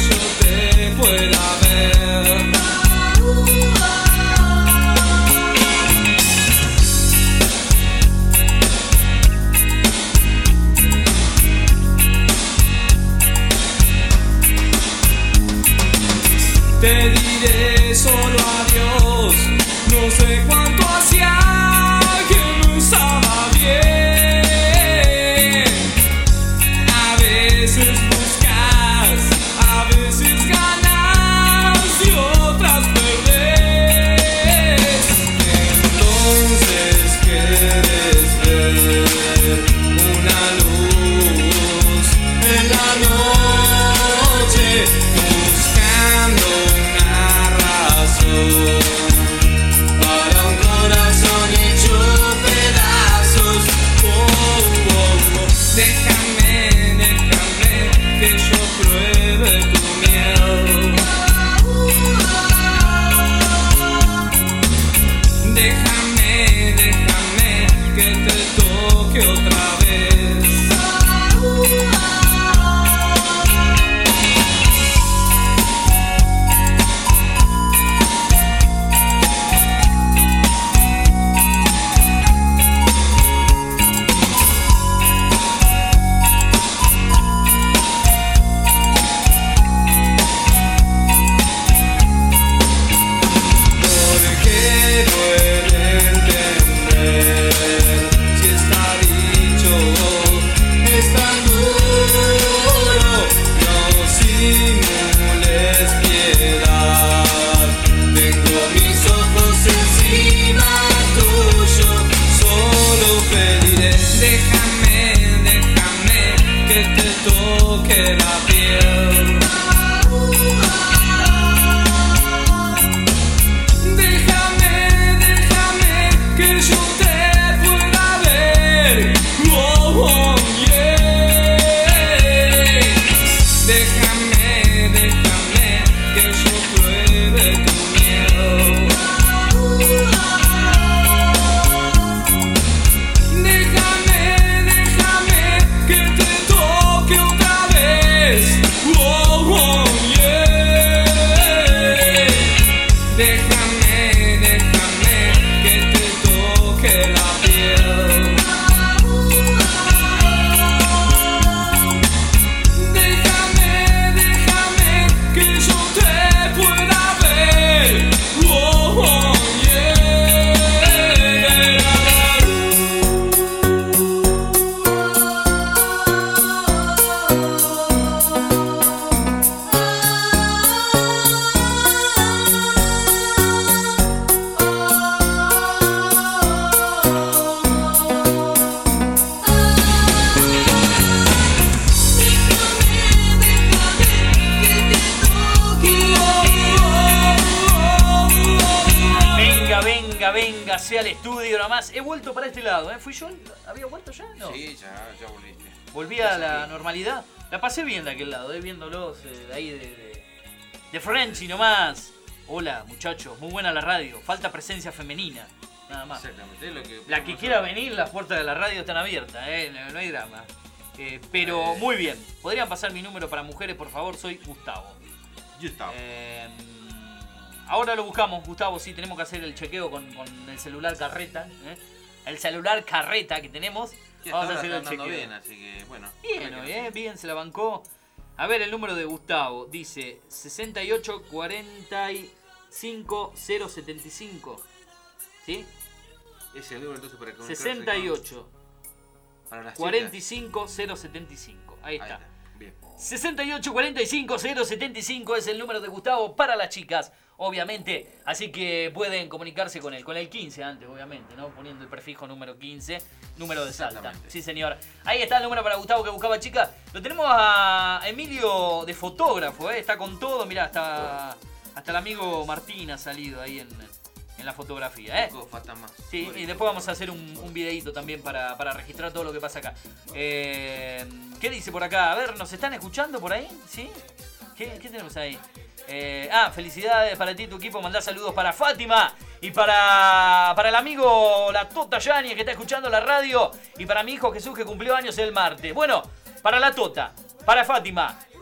yo te pueda ver. Te diré solo adiós, no sé cuánto hacía que no estaba bien. A veces buscas, a veces ganas y otras perdés. Entonces quieres ver una luz en la noche, buscando para un corazón hecho pedazos. Oh, oh, oh. Déjame, déjame que yo pruebe tu miel. Déjame, déjame que te toque otra vez. Que la piel. Déjame, déjame que yo te pueda ver. Oh, oh, yeah. Déjame, déjame que yo pruebe tu miel. Déjame, déjame que te toque otra vez. Oh, oh, yeah. Déjame, déjame que te toque la piel. Déjame, déjame que yo te pueda ver. Oh, oh, Venga, venga, venga, sea al estudio nomás. He vuelto para este lado, ¿eh? ¿Fui yo? ¿Había vuelto ya? No. Sí, ya, ya volviste. Volví a la normalidad. La pasé bien de aquel lado, ¿eh? Viéndolos eh, de ahí de, de, de Frenchy nomás. Hola, muchachos, muy buena la radio. Falta presencia femenina, nada más. Exactamente, es lo que... La que quiera venir, las puertas de la radio están abiertas, ¿eh? No, no hay drama. Eh, pero muy bien. ¿Podrían pasar mi número para mujeres, por favor? Soy Gustavo. Gustavo. Eh, ahora lo buscamos, Gustavo. Sí, tenemos que hacer el chequeo con, con el celular carreta. ¿eh? El celular carreta que tenemos. Sí, vamos a está hacer el andando chequeo. bien, así que bueno. Bien, hoy, ¿eh? Bien, se la bancó. A ver, el número de Gustavo dice sesenta y ocho cuarenta y cinco cero setenta y cinco. ¿Sí? Es el número entonces para que sesenta y ocho cuarenta y cinco cero setenta y cinco. Ahí está. Ahí está. Bien. sesenta y ocho cuarenta y cinco cero setenta y cinco es el número de Gustavo para las chicas, obviamente. Así que pueden comunicarse con él, con el quince antes, obviamente, ¿no? Poniendo el prefijo número quince, número de Salta. Sí, señor. Ahí está el número para Gustavo que buscaba chicas. Lo tenemos a Emilio de fotógrafo, ¿eh? Está con todo, mirá, hasta, hasta el amigo Martín ha salido ahí en, en la fotografía, ¿eh? Sí, y después vamos a hacer un, un videíto también para, para registrar todo lo que pasa acá. Eh, ¿Qué dice por acá? A ver, ¿nos están escuchando por ahí? ¿Sí? ¿Qué, qué tenemos ahí? Eh, ah, felicidades para ti y tu equipo. Mandá saludos para Fátima y para, para el amigo La Tota Yani que está escuchando la radio y para mi hijo Jesús que cumplió años el martes. Bueno, para la Tota, para Fátima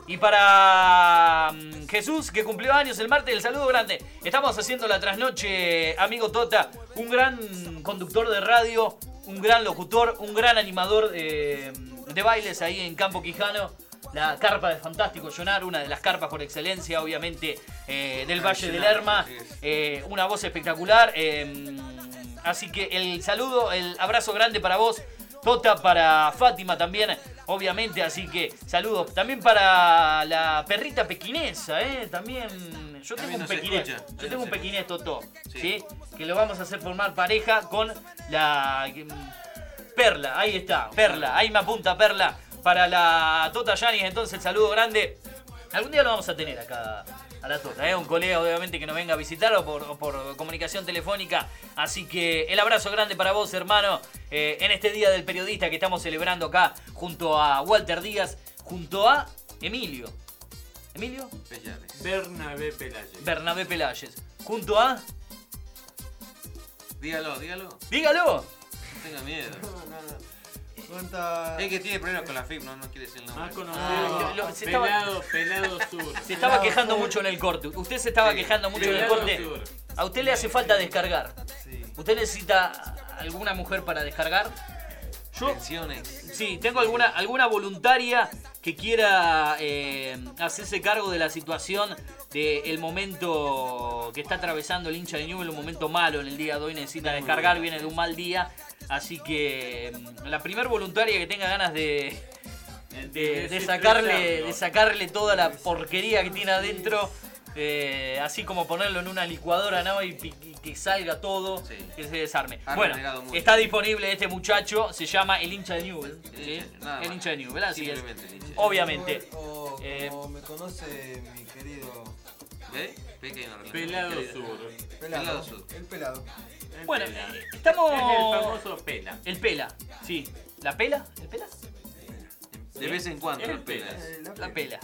Y para um, Jesús, que cumplió años el martes, el saludo grande. Estamos haciendo la trasnoche, amigo Tota, un gran conductor de radio, un gran locutor, un gran animador de, de bailes ahí en Campo Quijano. La carpa de Fantástico Llonar, una de las carpas por excelencia, obviamente, eh, del Valle del Lerma. Eh, una voz espectacular. Eh, así que el saludo, el abrazo grande para vos, Tota, para Fátima también, obviamente. Así que saludos también para la perrita pequinesa, ¿eh? También. Yo tengo un pequinés. Yo tengo un pequinés, Totó, ¿sí? Que lo vamos a hacer formar pareja con la Perla. Ahí está, Perla. Ahí me apunta Perla. Para la Tota Yanis, entonces el saludo grande. Algún día lo vamos a tener acá a la Tota, ¿eh? Un colega obviamente que nos venga a visitar o por, o por comunicación telefónica. Así que el abrazo grande para vos, hermano, eh, en este Día del Periodista que estamos celebrando acá junto a Walter Díaz, junto a Emilio. ¿Emilio? Peláez. Bernabé Peláez. Bernabé Peláez. Junto a... Dígalo, dígalo. Dígalo. No tenga miedo. No, no, no. Cuenta... Es que tiene problemas con la F I P, no, no quiere decir el nombre. Más conocido, Ah, lo- se estaba- Pelado, Pelado Sur. Se estaba Pelado quejando Sur. mucho en el corte. Usted se estaba Sí. quejando mucho en el Pelado corte. Sur. A usted le hace falta descargar. Sí. ¿Usted necesita alguna mujer para descargar? Yo, Tensiones. sí, tengo alguna, alguna voluntaria que quiera eh, hacerse cargo de la situación del momento que está atravesando el hincha de Newell, un momento malo en el día de hoy, necesita descargar, viene de un mal día. Así que mm, la primer voluntaria que tenga ganas de, de, de sacarle, de sacarle toda la porquería que tiene adentro, eh, así como ponerlo en una licuadora, ¿no? Y, pi- y que salga todo, Sí. que se desarme. Ha Bueno, renegado mucho. está disponible este muchacho, se llama el hincha de Newell, El ¿sí? hincha, nada El más. hincha de Newell, así es. Simplemente el hincha. Obviamente. O Eh, como me conoce mi querido ¿Ve? Ve que hay una relación. Pelado Querido. Sur. pelado. Pelado Sur. El pelado. El Bueno, Pela. eh, estamos... Es el famoso Pela. El pela, sí. ¿La pela? ¿El pela? De vez en cuando, El el pelas. Eh, La pela.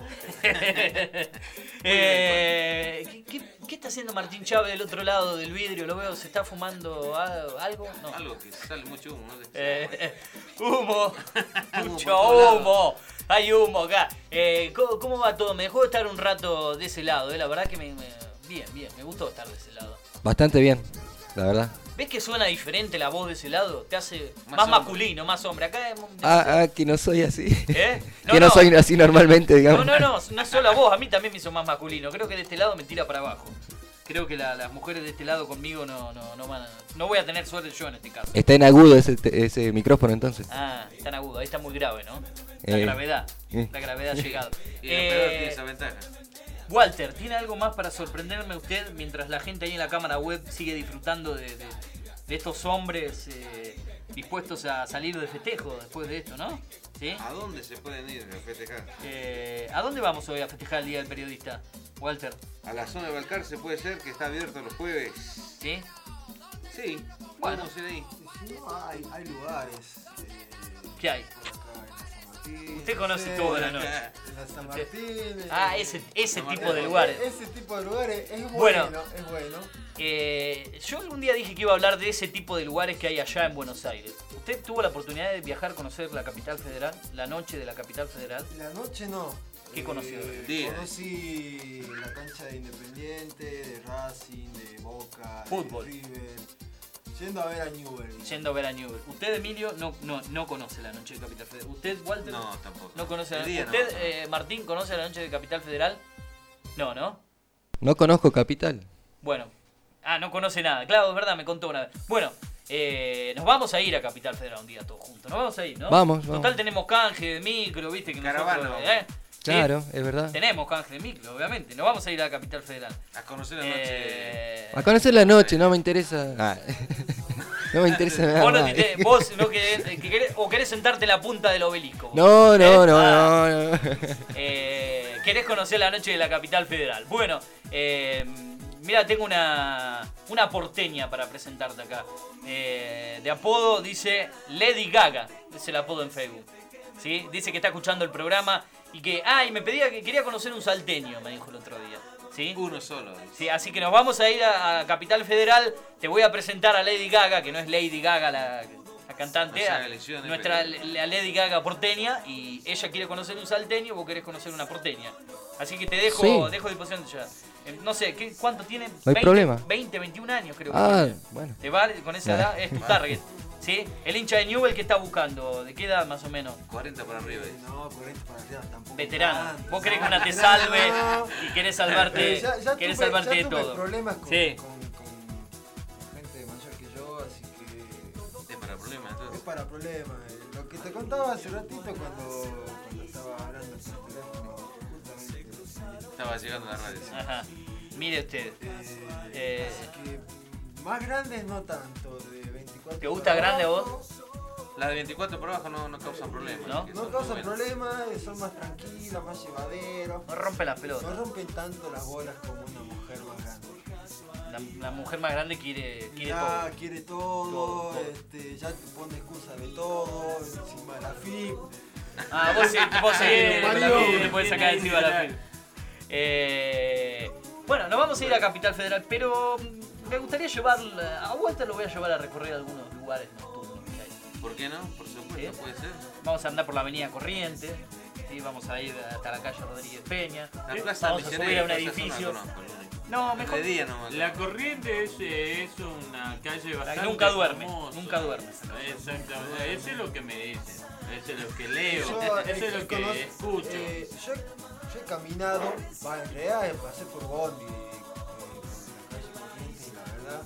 eh, ¿qué, qué, qué está haciendo Martín Chávez del otro lado del vidrio? Lo veo, ¿se está fumando a- algo? No. Algo que sale mucho humo, no sé. Eh, humo, Humo mucho por todos humo. Hay humo acá. Eh, ¿cómo, cómo va todo? Me dejó estar un rato de ese lado, eh. La verdad que me, me- bien, bien, me gustó estar de ese lado. Bastante bien, la verdad. ¿Ves que suena diferente la voz de ese lado? Te hace más, Más hombre. masculino, más hombre. Acá es Ah, ah, que no soy así. ¿Eh? No, que no, no. soy así normalmente, No, digamos. no, no, no solo a vos, a mí también me hizo más masculino. Creo que de este lado me tira para abajo. Creo que la- las mujeres de este lado conmigo no, no, no van a, no voy a tener suerte yo en este caso. Está en agudo ese, te- ese micrófono entonces. Ah, tan agudo, ahí está muy grave, ¿no? La Eh, gravedad, eh. la gravedad ha llegado. Y el peor tiene Eh, esa ventaja. Walter, ¿tiene algo más para sorprenderme usted mientras la gente ahí en la cámara web sigue disfrutando de, de- de estos hombres eh, dispuestos a salir de festejo después de esto, ¿no? ¿Sí? ¿A dónde se pueden ir a festejar? Eh, ¿A dónde vamos hoy a festejar el Día del Periodista, Walter? A la zona de Balcarce puede ser que está abierto los jueves. ¿Sí? Sí, Bueno. podemos ir ahí. Y si no, hay, hay lugares. eh, ¿Qué hay? por acá en la San Martín. Usted conoce no sé, toda la noche. En la San Martín. Ah, eh, ese, ese San tipo Martín. de lugares. Ese tipo de lugares es Bueno. bueno, es bueno. Eh, yo algún día dije que iba a hablar de ese tipo de lugares que hay allá en Buenos Aires. ¿Usted tuvo la oportunidad de viajar, conocer la capital federal? La noche de la capital federal. La noche no. ¿Qué conoció? Eh, Día. conocí la cancha de Independiente, de Racing, de Boca, Fútbol. de River. Yendo a ver a Newell. Yendo a ver a Newell. Usted, Emilio, no, no, no conoce la noche de Capital Federal. ¿Usted, Walter? No, tampoco. No conoce la El día no, ¿Usted, no. eh, Martín, conoce la noche de Capital Federal? No, ¿no? No conozco Capital. Bueno. Ah, no conoce nada. Claro, es verdad, me contó una vez. Bueno, eh, nos vamos a ir a Capital Federal un día todos juntos. Nos vamos a ir, ¿no? Vamos, Total vamos. tenemos canje de micro, viste que Caravana, nosotros, vamos. ¿eh? ¿Sí? Claro, es verdad. Tenemos canje de micro, obviamente. Nos vamos a ir a Capital Federal. A conocer la noche. Eh, A conocer la noche, no me interesa. Ah. No me interesa nada vos no, más. te- vos no querés, que querés- o querés sentarte en la punta del obelisco. vos. No, no, ¿Eh? no, Ah. no, no. Eh, querés conocer la noche de la Capital Federal. Bueno, eh, mira, tengo una, una porteña para presentarte acá. Eh, de apodo dice Lady Gaga, es el apodo en Facebook. ¿Sí? Dice que está escuchando el programa y que, ay, me pedía que quería conocer un salteño, me dijo el otro día. ¿Sí? Uno solo. dice. Sí, así que nos vamos a ir a, a Capital Federal. Te voy a presentar a Lady Gaga, que no es Lady Gaga la, la cantante, O sea, elecciones, nuestra pero- la Lady Gaga porteña, y ella quiere conocer un salteño, vos querés conocer una porteña. Así que te dejo, Sí. dejo a disposición ya. Eh, No sé, ¿qué, ¿cuánto tiene? No hay veinte, problema. veinte, veintiún años creo que Ah, tiene. bueno. ¿Te vale? Con esa Nah. edad es tu target. ¿Sí? El hincha de Newell que está buscando, ¿de qué edad más o menos? cuarenta para arriba. No, cuarenta para arriba tampoco. Veterano. tanto. Vos querés que No, una te no, salve no. y querés salvarte, Eh, ya- ya querés tuve- salvarte ya de tuve todo. problemas con, Sí. con, con gente mayor que yo, así que Es para problemas, es entonces. para problemas. Eh, Lo que te contaba hace ratito cuando, cuando estaba hablando por teléfono, justamente. Estaba llegando a la radio. sí. Ajá. Mire usted. Eh, Así que más grandes no tanto, de veinticuatro. ¿Te gusta para grande a abajo. vos? Las de veinticuatro por abajo no, no causan problemas. ¿No? que No son causan muy buenas. problemas, eh, son más tranquilos, más llevaderos. No rompe las pelotas. No rompen tanto las bolas como una mujer más grande. La, la mujer más grande quiere, quiere ya todo. quiere todo, Todo, todo. Este, ya te pone excusa de todo, encima de la F I P. Ah, vos sí, vos sí, Eh, la Mario, F I P te puedes sacar tiene encima la ahí, F I P. Eh, bueno, nos vamos a ir a Capital Federal, pero mm, me gustaría llevar, a Walter lo voy a llevar a recorrer algunos lugares nocturnos que hay. ¿Por qué no? Por supuesto, ¿Sí? puede ser. Vamos a andar por la avenida Corrientes, ¿sí? Vamos a ir hasta la calle Rodríguez Peña. La plaza Vamos a Misionera, subir a un esa zona edificio. no conozco, lo único. No, mejor. De día nomás. La Corriente es, es una calle bastante nunca duerme, famosa. nunca duerme. Exactamente, eso es lo que me dicen, eso es lo que leo, Yo, eso eh, es lo que conozco- escucho. eh, yo, yo he caminado, va, en realidad pasé por Bondi, eh, por la calle Corrientes, y la verdad.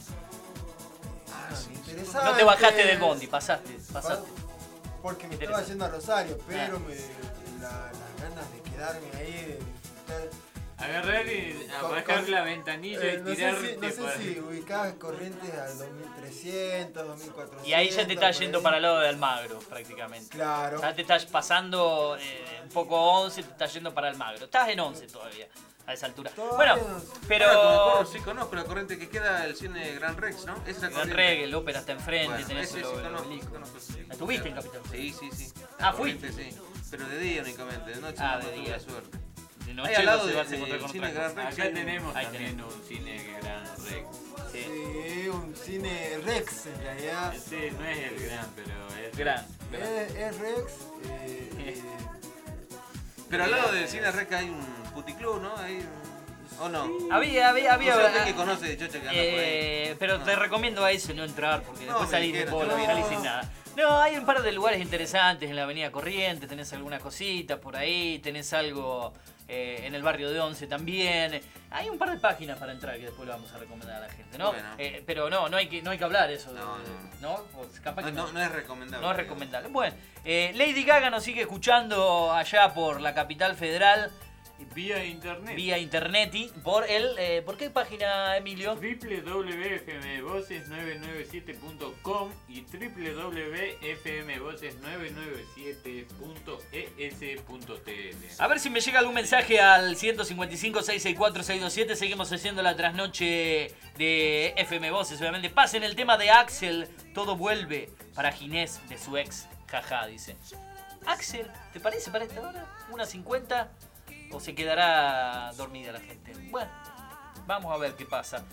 Ah, interesante. No te bajaste del bondi, pasaste, pasaste. Porque me Interesante. estaba yendo a Rosario, pero Ah. me, la- las ganas de quedarme ahí, de disfrutar. Agarrar y a Con- bajar con- la ventanilla eh, y no sé tirarte si, no sé para- si ubicás Corrientes al dos mil trescientos, dos mil cuatrocientos. Y ahí ya te estás por yendo ahí. para el lado de Almagro, prácticamente. Claro. Ya te estás pasando eh, un poco once, te estás yendo para Almagro. Estás en once todavía, a esa altura. Todavía Bueno, no sé. pero... Ahora, como corro, sí conozco la corriente que queda el cine Gran Rex, ¿no? Esa es la Gran corriente. Reggae, el ópera está enfrente, Bueno, tenés ese el, sí el conozco, obelisco. conozco, sí. ¿La tuviste en Capital? Sí, sí, sí. Ah, La corriente, fuiste. sí. Pero de día únicamente, de noche Ah, no, de no tuve día. la suerte. De noche Ahí al lado no se de- vas a encontrar del con cine otra Gran cosa. Rex Acá tenemos Ahí también tenés. un cine Gran Rex. Sí, un cine Rex en realidad. Sí, no es el gran, pero es Gran. Es, es Rex. eh, eh, Pero al lado del cine Rex hay un puticlub, ¿no? Hay un- ¿O no? Había, había, había. O sea, usted que conoce de chocha que anda por ahí. Eh, pero te recomiendo a ese no entrar porque No, después me salís de dijeron, bola, yo- salís sin nada. No, hay un par de lugares interesantes en la avenida Corrientes, tenés alguna cosita por ahí, tenés algo eh, en el barrio de Once también. Hay un par de páginas para entrar que después lo vamos a recomendar a la gente, ¿no? Bueno. Eh, pero no, no hay que, no hay que hablar eso. No, de- no. ¿no? Pues capaz No, que no, no es recomendable. no es recomendable. Bueno, eh, Lady Gaga nos sigue escuchando allá por la capital federal. vía internet. Vía internet y por el. Eh, ¿Por qué página, Emilio? doble u doble u doble u punto f m voces nueve nueve siete punto com y doble u doble u doble u punto f m voces nueve nueve siete punto e s punto t l. A ver si me llega algún mensaje al ciento cincuenta y cinco, seiscientos sesenta y cuatro, seiscientos veintisiete. Seguimos haciendo la trasnoche de F M Voces, obviamente. Pasen el tema de Axel. Todo vuelve para Ginés de su ex. Jaja, dice. Axel, ¿te parece para esta hora? ¿una cincuenta? ¿O se quedará dormida la gente? Bueno, vamos a ver qué pasa.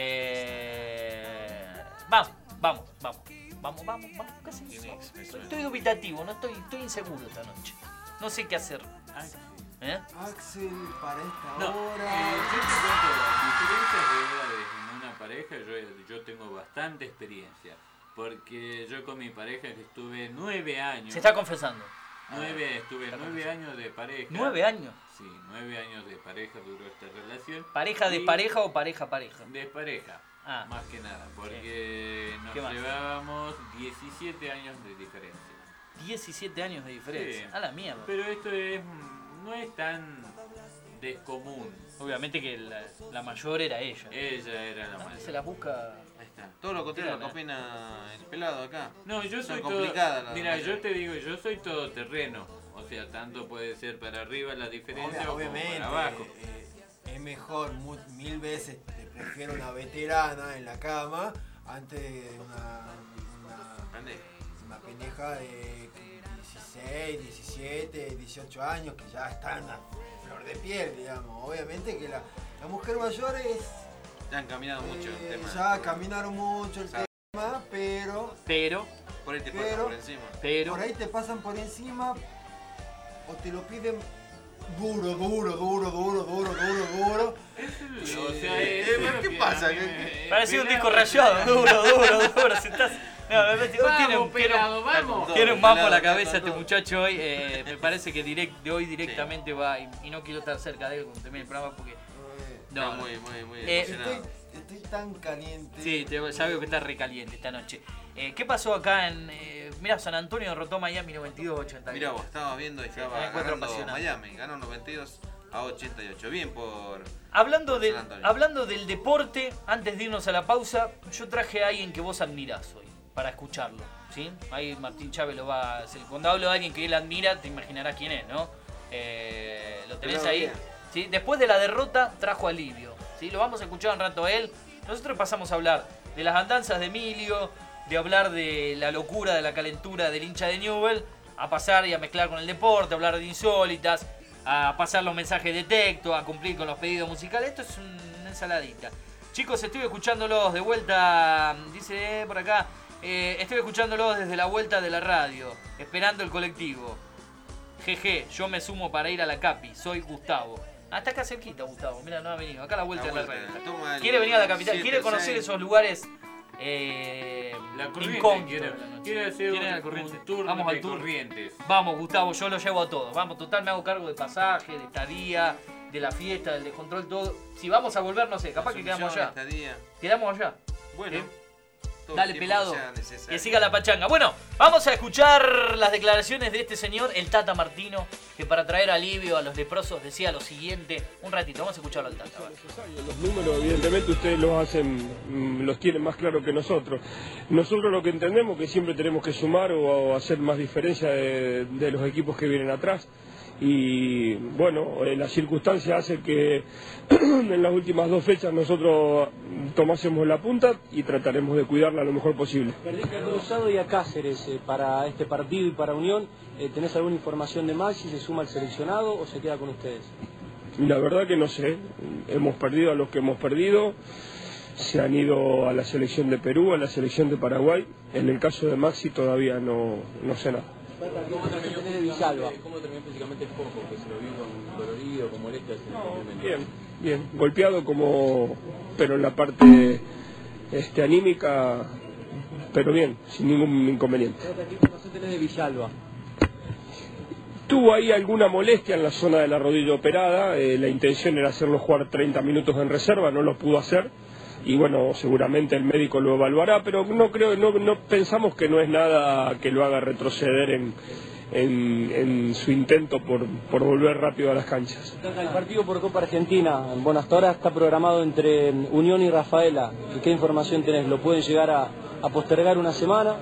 Eh... Vamos, vamos, vamos. Vamos, vamos, vamos. ¿Qué hacemos? Estoy dubitativo, no estoy, estoy inseguro esta noche. No sé qué hacer. ¿Eh? Axel, para esta No, hora. eh, yo te cuento las diferencias de edades en una pareja. Yo, yo tengo bastante experiencia. Porque yo con mi pareja que estuve nueve años. Se está confesando. Nueve, estuve nueve años de pareja. ¿Nueve años? Sí, nueve años de pareja duró esta relación. ¿Pareja de Y- pareja o pareja pareja? De pareja, Ah. más que nada, porque ¿Qué más? nos llevábamos diecisiete años de diferencia. diecisiete años de diferencia. Sí. A la mierda. Pero esto es no es tan descomún. Obviamente que la, la mayor era ella. Ella era la Ah, mayor. se la busca. Ahí está. Todo lo contrario a lo que Tirana. opina el pelado acá. No, yo Son soy todo. complicadas las Mira, dos. yo te digo, yo soy todoterreno. O sea, tanto puede ser para arriba la diferencia o como Obviamente, para abajo. eh, es mejor, mu- mil veces te prefiero una veterana en la cama antes de una, una, una pendeja de dieciséis, diecisiete, dieciocho años que ya están a flor de piel, digamos. Obviamente que la, la mujer mayor es... Ya han caminado mucho el eh, tema. ya caminaron mucho el Sabe. tema, pero... Pero. por ahí te pasan pero, por encima. Pero... por ahí te pasan por encima o te lo piden duro, duro, duro, duro, duro, duro, duro. O sea, Eh, eh, ¿Qué que pasa? a mí ¿Qué- me- Parecía un pelado, disco rayado, duro, duro, duro. Se está... No, me metí- Vamos, tiene, un- tiene, pelado, un- vamos. tiene un mambo en la Pelado, cabeza este pelado. muchacho hoy. eh, me parece que direct, de hoy directamente va y, y no quiero estar cerca de él cuando termine el programa porque... Está No, muy, muy, muy Eh, emocionado. Estoy, estoy tan caliente. Sí, te, ya veo que está recaliente esta noche. Eh, ¿Qué pasó acá en... Eh, mira, San Antonio derrotó a Miami noventa y dos a ochenta y ocho. Mirá vos, estaba viendo y Sí, estaba un encuentro ganando apasionante. Miami. Ganó noventa y dos a ochenta y ocho. Bien por... Hablando, por de, San Antonio. hablando del deporte, antes de irnos a la pausa, yo traje a alguien que vos admirás hoy, para escucharlo, ¿sí? Ahí Martín Chávez lo va a hacer. Cuando hablo de alguien que él admira, te imaginarás quién es, ¿no? Eh, ¿Lo tenés Pero ahí? bien. ¿Sí? Después de la derrota, trajo alivio, ¿sí? Lo vamos a escuchar un rato a él. Nosotros pasamos a hablar de las andanzas de Emilio, de hablar de la locura, de la calentura del hincha de Newell, a pasar y a mezclar con el deporte, a hablar de insólitas, a pasar los mensajes de texto, a cumplir con los pedidos musicales. Esto es una ensaladita. Chicos, estoy escuchándolos de vuelta, dice por acá, eh, estoy escuchándolos desde la vuelta de la radio, esperando el colectivo. Jeje, yo me sumo para ir a la Capi, soy Gustavo. Hasta acá cerquita, Gustavo, mira, no ha venido, acá a la vuelta La de la vuelta, radio. toma el Quiere venir a la capital, siete, quiere conocer seis. esos lugares eh, La Corriente, incógnitos. quiere, quiere hacer Quiere ir un, a la Corriente. un tour Vamos de al tour. Corrientes. Vamos, Gustavo, yo lo llevo a todos. Vamos, total, me hago cargo de pasaje, de estadía, de la fiesta, del descontrol, todo. Si vamos a volver, no sé, capaz que quedamos allá. Estadía. Quedamos allá. Bueno. ¿Eh? todo el Dale, tiempo pelado. que sea necesario. Que siga la pachanga. Bueno, vamos a escuchar las declaraciones de este señor, el Tata Martino, que para traer alivio a los leprosos decía lo siguiente. Un ratito, vamos a escucharlo al Tata. ¿Vale? Los números, evidentemente, ustedes los hacen, mm, los tienen más claro que nosotros. Nosotros lo que entendemos es que siempre tenemos que sumar o, o hacer más diferencia de, de los equipos que vienen atrás. Y bueno, eh, las circunstancias hacen que en las últimas dos fechas nosotros tomásemos la punta y trataremos de cuidarla lo mejor posible. Perdiste a Cruzado y a Cáceres eh, para este partido y para Unión. Eh, ¿Tenés alguna información de Maxi? ¿Se suma al seleccionado o se queda con ustedes? La verdad que no sé, hemos perdido a los que hemos perdido, se han ido a la selección de Perú, a la selección de Paraguay. En el caso de Maxi todavía no, no sé nada. ¿Cómo terminó, físicamente, ¿Cómo terminó físicamente el Coco? ¿Que se lo vio con dolorido, con molestias? No, bien, bien, golpeado como, pero en la parte este, anímica, pero bien, sin ningún inconveniente. ¿Qué información tenés de Villalba? Tuvo ahí alguna molestia en la zona de la rodilla operada, eh, la intención era hacerlo jugar treinta minutos en reserva, no lo pudo hacer. Y bueno, seguramente el médico lo evaluará, pero no creo, no, no pensamos que no es nada que lo haga retroceder en, en, en su intento por, por volver rápido a las canchas. El partido por Copa Argentina, bueno, hasta ahora está programado entre Unión y Rafaela. ¿Qué información tenés? ¿Lo pueden llegar a, a postergar una semana?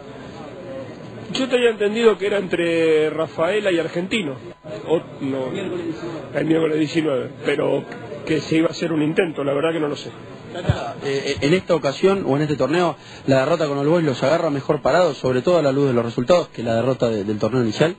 Yo tenía entendido que era entre Rafaela y Argentino, o, no, el miércoles diecinueve, pero que se iba a hacer un intento, la verdad que no lo sé. Eh, en esta ocasión o en este torneo, la derrota con All Boys los agarra mejor parados, sobre todo a la luz de los resultados, que la derrota de, del torneo inicial.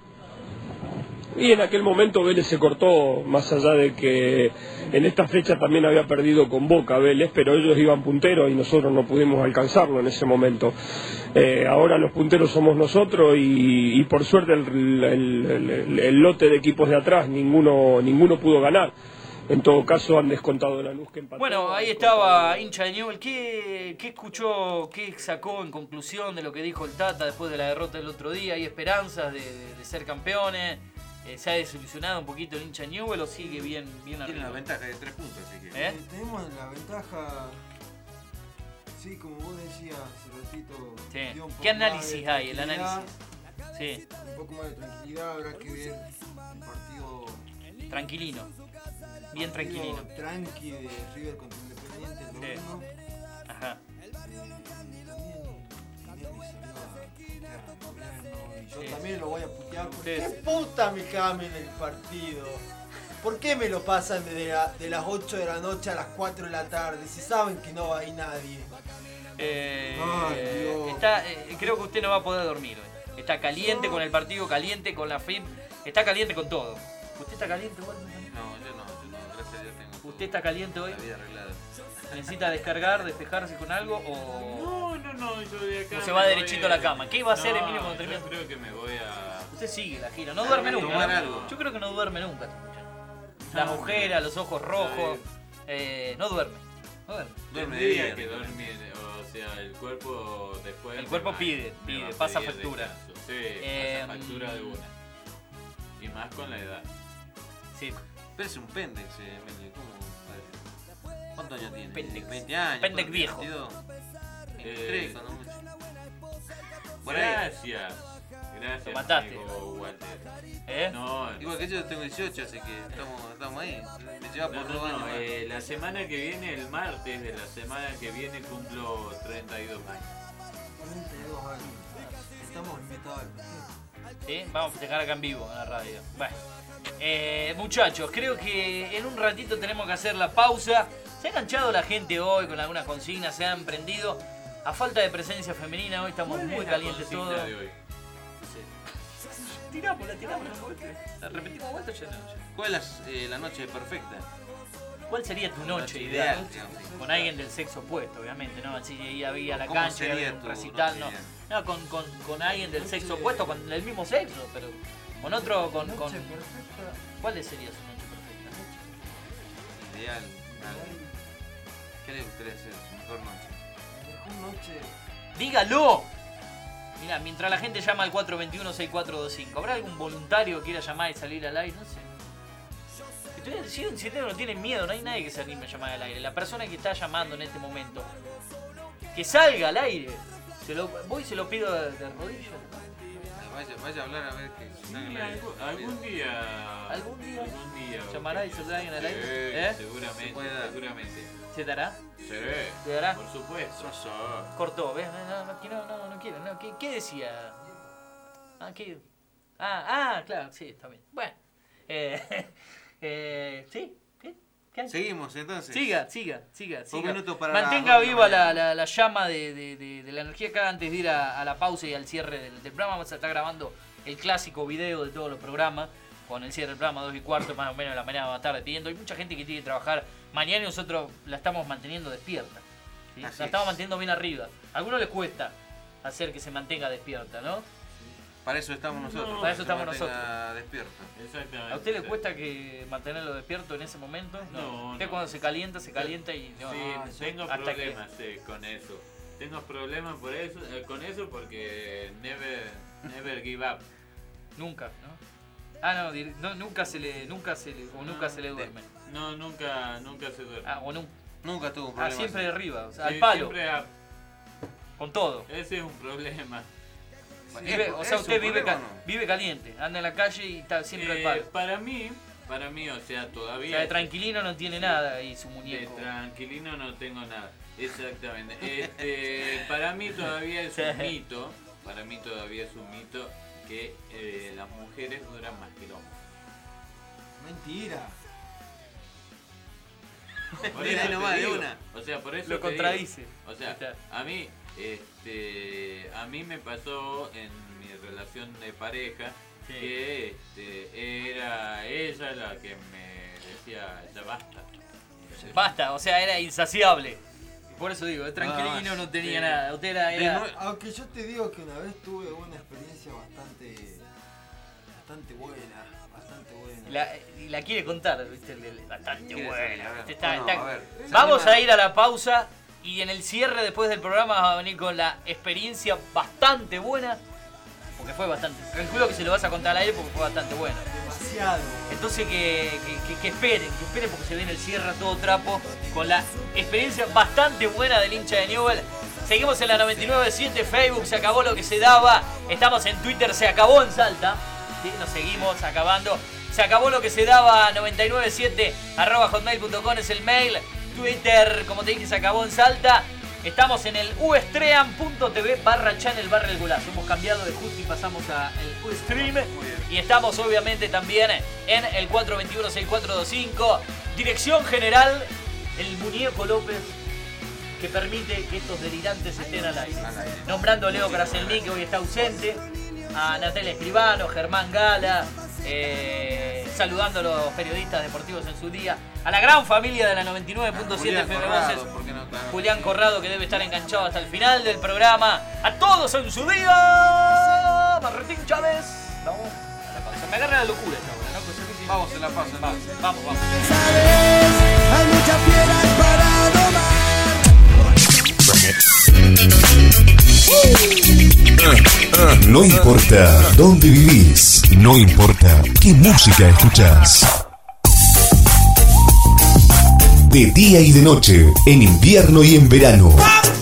Y en aquel momento Vélez se cortó, más allá de que en esta fecha también había perdido con Boca Vélez, pero ellos iban punteros y nosotros no pudimos alcanzarlo en ese momento. Eh, ahora los punteros somos nosotros y, y por suerte el, el, el, el lote de equipos de atrás, ninguno, ninguno pudo ganar. En todo caso han descontado de Lanús que empató. Bueno, ahí estaba hincha de Newell. ¿Qué, ¿Qué escuchó, qué sacó en conclusión de lo que dijo el Tata después de la derrota del otro día? ¿Hay esperanzas de, de, de ser campeones? Eh, ¿Se ha desilusionado un poquito el hincha de Newell o sigue bien, bien arriba? Tiene una ventaja de tres puntos, así que... ¿Eh? Tenemos la ventaja, sí, como vos decías, Cerrotito. Sí. ¿Qué análisis hay? El análisis. Sí. Un poco más de tranquilidad, habrá que ver el partido... Tranquilino. Bien tranquilino. Tranqui de River contra Independiente, el domingo. Sí. Ajá. Eh, también Tinelli salió a putear al gobierno, y yo Sí. también lo voy a putear. ¿Por Sí. qué puta me cambian el partido? ¿Por qué me lo pasan de, la- de las ocho de la noche a las cuatro de la tarde si saben que no hay nadie? Eh, Ay, Dios. está, eh, creo que usted no va a poder dormir hoy. Está caliente con el partido, caliente con la F I B, está caliente con todo. ¿Usted está caliente hoy? No, yo no, yo no, gracias a Dios tengo ¿Usted está caliente hoy? la vida arreglada. ¿Necesita descargar, despejarse con algo o...? No, no, no, yo de acá. O se va me derechito voy a la cama. ¿Qué iba a hacer no, Emilio cuando yo termina? creo que me voy a. Usted sigue la gira, no duerme nunca. tomar ¿no? algo. Yo creo que no duerme nunca. Las No, ojeras, los ojos rojos. Eh, no duerme. No duerme. Duerme de Tendría día, que ¿no? dormir, o sea, el cuerpo después. El me cuerpo va- pide, me pide, va a pasa pedir factura. descanso. Sí, Eh, pasa factura de una. Y más con la edad. Sí. Parece un pendex, eh, Emilio. ¿Cómo parece? ¿Cuántos años tiene? Pendex. veinte años. Pendex ¿cuánto? viejo. veintidós. Eh, veintitrés, cuando mucho. Por ahí. Gracias. Gracias, Lo mataste. amigo Walter. ¿Eh? No, Igual que yo tengo dieciocho, así que estamos, estamos ahí. Me lleva no, por no, dos años. no, más. eh, la semana que viene, el martes de la semana que viene, cumplo treinta y dos años. treinta y dos años. Estamos invitados al festejo. ¿Sí? Vamos a festejar acá en vivo en la radio. Bueno. Eh, muchachos, creo que en un ratito tenemos que hacer la pausa. Se ha enganchado la gente hoy con algunas consignas, se han prendido. A falta de presencia femenina, hoy estamos muy calientes todos. De hoy. Tirámosla, tirámosla. La repetimos vuelta ya no. ¿Cuál es eh, la noche perfecta? ¿Cuál sería tu noche noche ideal? ideal, digamos. Con alguien del sexo opuesto, obviamente, ¿no? Así ahí había la ¿Cómo cancha, sería había un tu recital, noche no. ideal? No, con, con, con alguien del sexo opuesto, con el mismo sexo, pero con otro, con... con... Noche perfecta. ¿Cuál sería su noche perfecta? Ideal. algo. ¿Qué le gustaría hacer? Su mejor noche. Mejor noche. ¡Dígalo! Mira, mientras la gente llama al cuatro dos uno, seis cuatro dos cinco, ¿habrá algún voluntario que quiera llamar y salir al aire? No sé. Si un siete no tiene miedo, no hay nadie que se anime a llamar al aire. La persona que está llamando en este momento, que salga al aire. Se lo, voy y se lo pido de, de rodillas. Vaya, vaya a hablar a ver que Sí, algún, algún día. ¿Algún día? Algún día. ¿Llamará y saldrá alguien al aire? Sí, ¿Eh? seguramente, Se puede dar. seguramente. ¿Se dará? Sí, ¿Se dará? por supuesto. Cortó, ¿ves? No, no, no, no, no quiere. No. ¿Qué, ¿Qué decía? Ah, ¿qué? Ah, ah, claro, sí, está bien. Bueno. Eh, eh, ¿sí? ¿Qué? ¿Qué? Seguimos entonces. Siga, siga, siga. siga. Un minuto para Mantenga la- viva la, la, la llama de, de, de, de la energía acá antes de ir a, a la pausa y al cierre del, del programa. Vamos a estar grabando el clásico video de todos los programas con el cierre del programa dos y cuarto más o menos de la mañana, más tarde pidiendo. Hay mucha gente que tiene que trabajar mañana y nosotros la estamos manteniendo despierta. ¿sí? La Así estamos es. manteniendo bien arriba. A algunos les cuesta hacer que se mantenga despierta, ¿no? Para eso estamos nosotros. Para eso que estamos se mantenga nosotros. Despierto. Exactamente. ¿A usted le cuesta que mantenerlo despierto en ese momento? No, Usted no. cuando se calienta, se calienta y... no, Sí, ah, tengo hasta que- problemas sí, con eso. Tengo problemas por eso, eh, con eso porque never, never give up. Nunca, ¿no? Ah, no, dir- no, nunca se le, nunca se le, o nunca se le duerme. No, nunca, nunca se duerme. Ah, o nunca. Nunca tuvo un Ah, problema. siempre así. de arriba, o sea, Sí, al palo, siempre a- con todo. Ese es un problema. Vive- ¿Es- o es sea, un usted vive, problema ca- o no? vive caliente, anda en la calle y está siempre al Eh, palo. Para mí, para mí, o sea, O todavía... sea, de tranquilino no tiene nada y su De muñeco. tranquilino no tengo nada. Exactamente. Este, para mí todavía es un mito, para mí todavía es un mito que eh, las mujeres duran más que el hombre. Mentira. Por Mira, eso te nomás, de digo, una. O sea, por eso Lo te digo, contradice. o sea, Está. a mí, este, a mí me pasó en mi relación de pareja Sí. que este, era ella la que me decía ya basta. Basta, o sea, era insaciable. Y por eso digo, de tranquilino Ah, no tenía sí. nada. Usted era... De era- nue- Aunque yo te digo que una vez tuve una experiencia bastante bastante buena, bastante buena. La, y la quiere contar, ¿viste? El- el- Bastante ¿Quiere buena. salir? A ver. ¿viste? Está- No, está- a ver. Vamos Salima. a ir a la pausa y en el cierre después del programa va a venir con la experiencia bastante buena. Porque fue bastante. Calculo que se lo vas a contar a él porque fue bastante buena. Demasiado. Entonces que, que, que- que esperen, que esperen porque se viene el cierre a todo trapo con la experiencia bastante buena del hincha de Newell. Seguimos en la noventa y nueve punto siete, Facebook, se acabó lo que se daba. Estamos en Twitter, se acabó en Salta. ¿Sí? Nos seguimos acabando. Se acabó lo que se daba, noventa y nueve punto siete, arroba hotmail punto com es el mail. Twitter, como te dije, se acabó en Salta. Estamos en el ustream punto tv barra channel barra el golazo. Hemos cambiado de justo y pasamos a el Ustream. Y estamos obviamente también en el cuatro dos uno, seis cuatro dos cinco. Dirección general, el muñeco López, que permite que estos delirantes estén al aire. Nombrando a Leo Kraselnik, que hoy está ausente. A Natalia Escribano, Germán Gala. eh, saludando a los periodistas deportivos en su día. a la gran familia de la noventa y nueve punto siete F M Voces. ¿por qué no? Claro. Julián Corrado, que debe estar enganchado hasta el final del programa. A todos en su día. Martín Chávez. Vamos a la pausa. Me agarra la locura esta hora, ¿no? Vamos en la pausa. Vamos, vamos, vamos. Hay muchas fieras para domar. No importa dónde vivís, no importa qué música escuchás. De día y de noche, en invierno y en verano.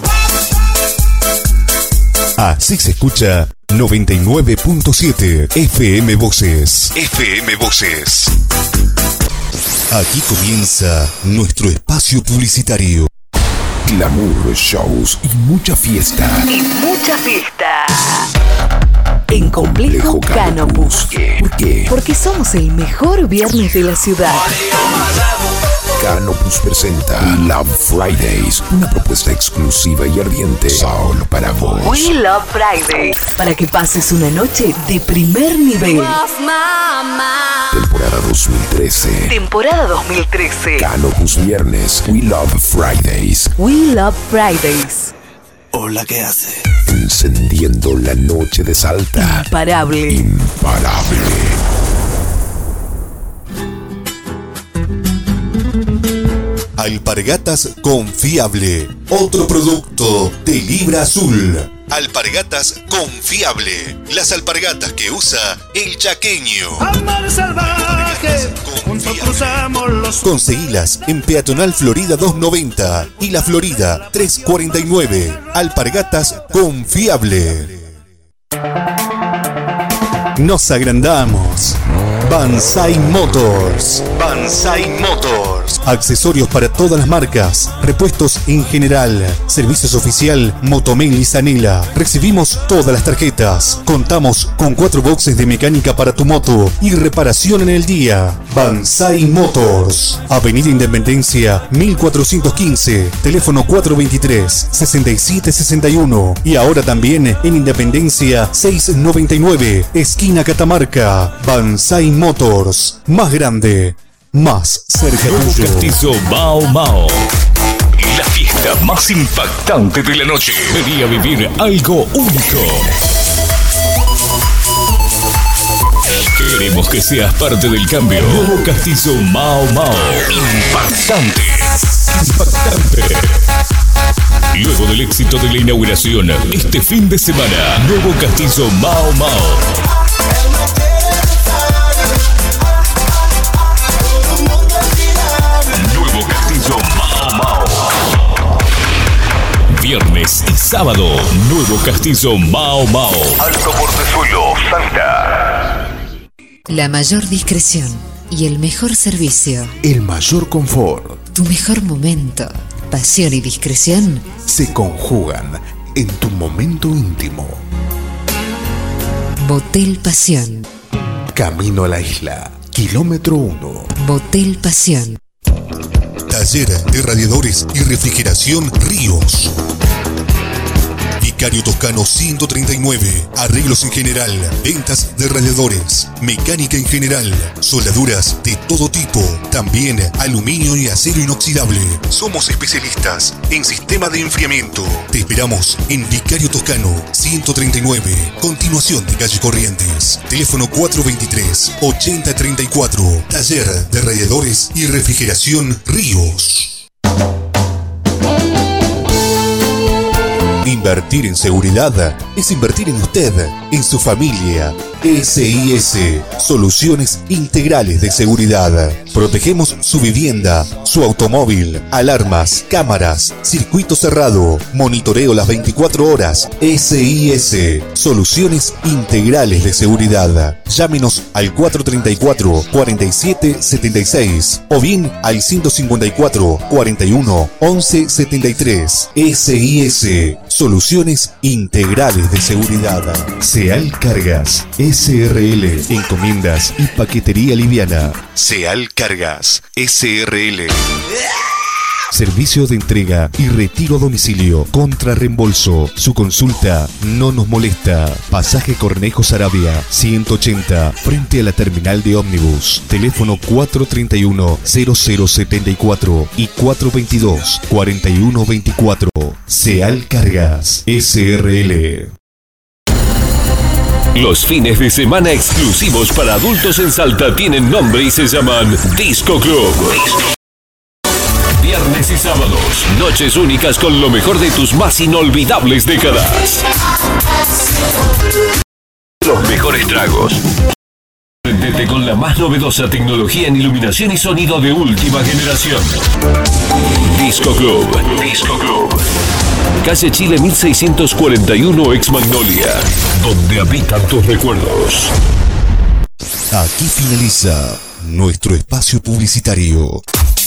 Así se escucha noventa y nueve punto siete F M Voces. F M Voces. Aquí comienza nuestro espacio publicitario. Glamour, shows y mucha fiesta. Y mucha fiesta. En Complejo Canopus. ¿Por qué? Porque somos el mejor viernes de la ciudad. Canopus presenta Love Fridays, una propuesta exclusiva y ardiente solo para vos. We Love Fridays, para que pases una noche de primer nivel. Temporada dos mil trece. Temporada dos mil trece. Canopus Viernes, We Love Fridays. We Love Fridays. Hola, ¿qué hace? Encendiendo la noche de Salta. Imparable. Imparable. Alpargatas Confiable, otro producto de Libra Azul. Alpargatas Confiable, las alpargatas que usa el chaqueño. Amar salvaje, juntos cruzamos los... Conseguilas en Peatonal Florida doscientos noventa y La Florida trescientos cuarenta y nueve. Alpargatas Confiable. Nos agrandamos. Banzai Motors. Banzai Motors. Accesorios para todas las marcas. Repuestos en general. Servicios oficial Motomel y Zanela. Recibimos todas las tarjetas. Contamos con cuatro boxes de mecánica para tu moto y reparación en el día. Banzai Motors. Avenida Independencia mil cuatrocientos quince. Teléfono cuatro veintitrés, sesenta y siete sesenta y uno. Y ahora también en Independencia seiscientos noventa y nueve. Esquina Catamarca. Banzai Motors, más grande, más cerca Nuevo tuyo. Castizo Mao Mao. La fiesta más impactante de la noche. Venía a vivir algo único. Queremos que seas parte del cambio. Nuevo Castizo Mao Mao. Impactante. Impactante. Luego del éxito de la inauguración, este fin de semana, Nuevo Castizo Mao Mao. Viernes y sábado, Nuevo Castizo Mao Mao. Alto Portezuelo, Salta. La mayor discreción y el mejor servicio. El mayor confort. Tu mejor momento. Pasión y discreción Se conjugan en tu momento íntimo. Motel Pasión. Camino a la isla, kilómetro uno. Motel Pasión. Taller de radiadores y refrigeración Ríos. Vicario Toscano ciento treinta y nueve. Arreglos en general, ventas de radiadores, mecánica en general, soldaduras de todo tipo, también aluminio y acero inoxidable. Somos especialistas en sistema de enfriamiento. Te esperamos en Vicario Toscano ciento treinta y nueve, continuación de calle Corrientes. Teléfono cuatro veintitrés, ochenta treinta y cuatro. Taller de radiadores y refrigeración Ríos. Invertir en seguridad es invertir en usted, en su familia. S I S, Soluciones Integrales de Seguridad. Protegemos su vivienda, su automóvil, alarmas, cámaras, circuito cerrado, monitoreo las veinticuatro horas. S I S, Soluciones Integrales de Seguridad. Llámenos al cuatro treinta y cuatro, cuarenta y siete setenta y seis o bien al ciento cincuenta y cuatro, cuarenta y uno, once setenta y tres. S I S, Soluciones Integrales de Seguridad. Seal Cargas S R L, encomiendas y paquetería liviana. Seal Cargas S R L. Servicio de entrega y retiro a domicilio contra reembolso. Su consulta no nos molesta. Pasaje Cornejo Saravia, ciento ochenta, frente a la terminal de ómnibus. Teléfono cuatro treinta y uno, cero cero setenta y cuatro y cuatro veintidós, cuarenta y uno veinticuatro. Seal Cargas S R L. Los fines de semana exclusivos para adultos en Salta tienen nombre y se llaman Disco Club. Viernes y sábados, noches únicas con lo mejor de tus más inolvidables décadas. Los mejores tragos. Prendete con la más novedosa tecnología en iluminación y sonido de última generación. Disco Club. Disco Club. Calle Chile mil seiscientos cuarenta y uno, ex Magnolia, donde habitan tus recuerdos. Aquí finaliza nuestro espacio publicitario.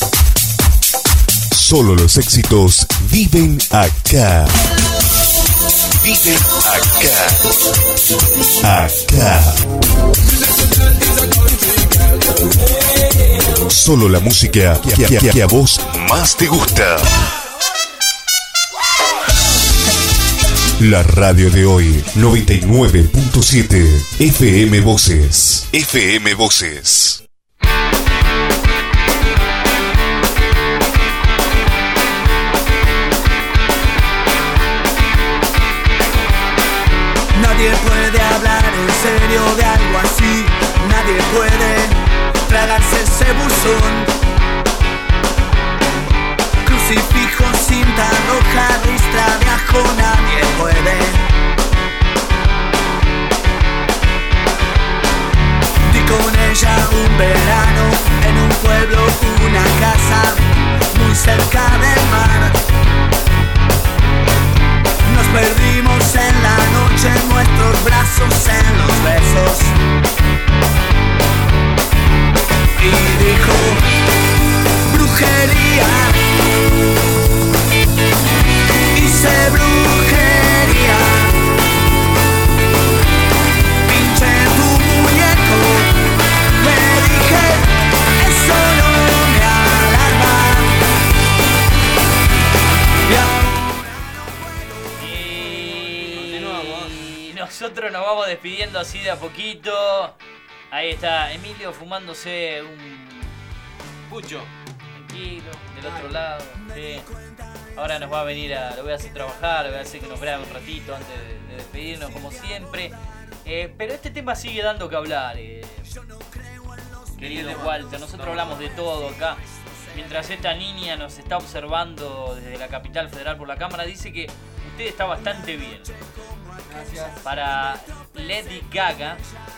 Solo los éxitos viven acá. Viven acá. Acá. Solo la música que, que, que a vos más te gusta. La radio de hoy, noventa y nueve punto siete F M Voces. F M Voces. Nadie puede hablar en serio de algo así. Nadie puede tragarse ese buzón. Crucifijo, cinta roja, ristra de ajo, nadie puede. Di con ella un verano, en un pueblo, una casa, muy cerca del mar. Nos perdimos en la noche, en nuestros brazos, en los besos. Y dijo, brujería. Hice brujería. Pinché tu muñeco. Le dije, eso no me alarma. Y nosotros nos vamos despidiendo así de a poquito. Ahí está Emilio fumándose un pucho tranquilo del otro lado. Sí. Ahora nos va a venir a, lo voy a hacer trabajar, lo voy a hacer que nos grabe un ratito antes de, de despedirnos como siempre. Eh, pero este tema sigue dando que hablar, eh, querido Walter. Nosotros hablamos de todo acá. Mientras esta niña nos está observando desde la capital federal por la cámara, dice que usted está bastante bien. Gracias. Para Lady Gaga,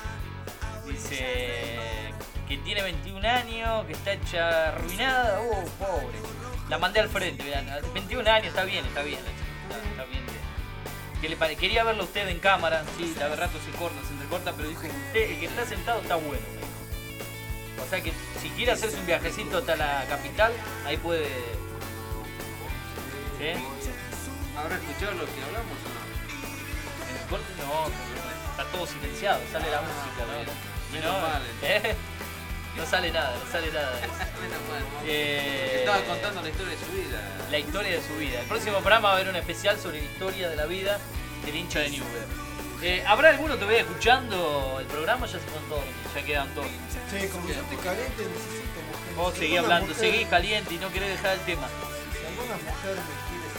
dice que tiene veintiún años, que está hecha arruinada. Oh, pobre. La mandé al frente, vean. veintiún años, está bien, está bien. Está, está bien. ¿Qué le pare? Quería verlo usted en cámara, sí, de rato se corta, se entrecorta, pero dijo, usted, el que está sentado está bueno. O sea que si quiere hacerse un viajecito hasta la capital, ahí puede. ¿Sí? ¿Habrá escuchado lo que hablamos o no? En el corte no, está todo silenciado, sale la música, ¿no? Y no, mal, ¿eh? No sale nada, no sale nada de eso. eh, Estaba contando la historia de su vida. La historia de su vida. El próximo programa va a haber un especial sobre la historia de la vida del hincha de Newell's. Eh, ¿Habrá alguno que vaya escuchando el programa? Ya se fueron todos, ya quedan todos. Sí, como yo estoy caliente, necesito mujer. Vos seguís hablando, mujer... seguís caliente y no querés dejar el tema. Si alguna mujer me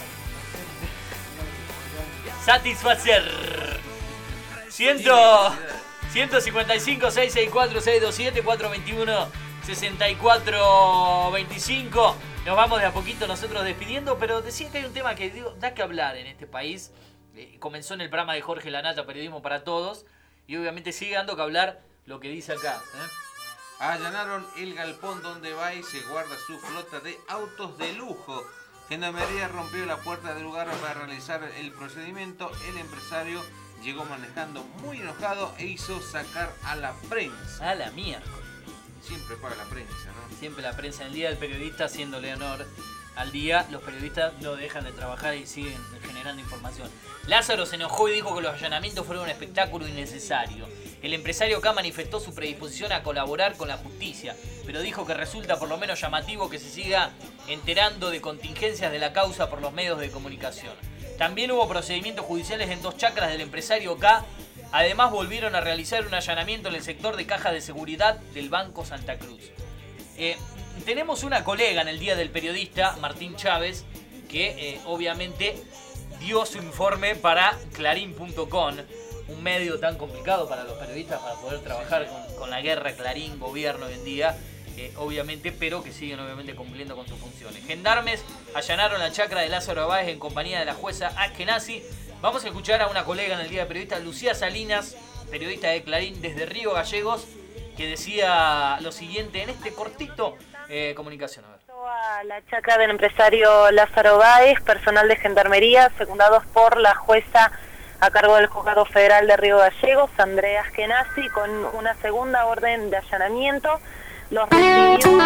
quiere satisfacer. Ciento... ciento cincuenta y cinco, seiscientos sesenta y cuatro, seiscientos veintisiete, cuatrocientos veintiuno, sesenta y cuatro veinticinco. Nos vamos de a poquito nosotros despidiendo, pero decía que hay un tema que digo, da que hablar en este país. Eh, comenzó en el programa de Jorge Lanata, Periodismo para Todos, y obviamente sigue dando que hablar lo que dice acá. ¿eh? Allanaron el galpón donde va y se guarda su flota de autos de lujo. Gendarmería rompió la puerta del lugar para realizar el procedimiento. El empresario llegó manejando muy enojado e hizo sacar a la prensa. A la mierda. Siempre paga la prensa, ¿no? Siempre la prensa. En el Día del Periodista haciéndole honor al día, los periodistas no dejan de trabajar y siguen generando información. Lázaro se enojó y dijo que los allanamientos fueron un espectáculo innecesario. El empresario K manifestó su predisposición a colaborar con la justicia, pero dijo que resulta por lo menos llamativo que se siga enterando de contingencias de la causa por los medios de comunicación. También hubo procedimientos judiciales en dos chacras del empresario K. Además volvieron a realizar un allanamiento en el sector de caja de seguridad del Banco Santa Cruz. Eh, tenemos una colega en el Día del Periodista, Martín Chávez, que eh, obviamente dio su informe para Clarín punto com, un medio tan complicado para los periodistas para poder trabajar con, con la guerra Clarín, gobierno hoy en día, eh, obviamente, pero que siguen obviamente cumpliendo con sus funciones. Gendarmes allanaron la chacra de Lázaro Báez en compañía de la jueza Ashkenazi. Vamos a escuchar a una colega en el Día del Periodista, Lucía Salinas, periodista de Clarín desde Río Gallegos, que decía lo siguiente en este cortito eh, comunicación. A ver. A la chacra del empresario Lázaro Báez, personal de gendarmería, secundados por la jueza a cargo del Juzgado Federal de Río Gallegos, Andrea Ashkenazi, con una segunda orden de allanamiento. Los recibió...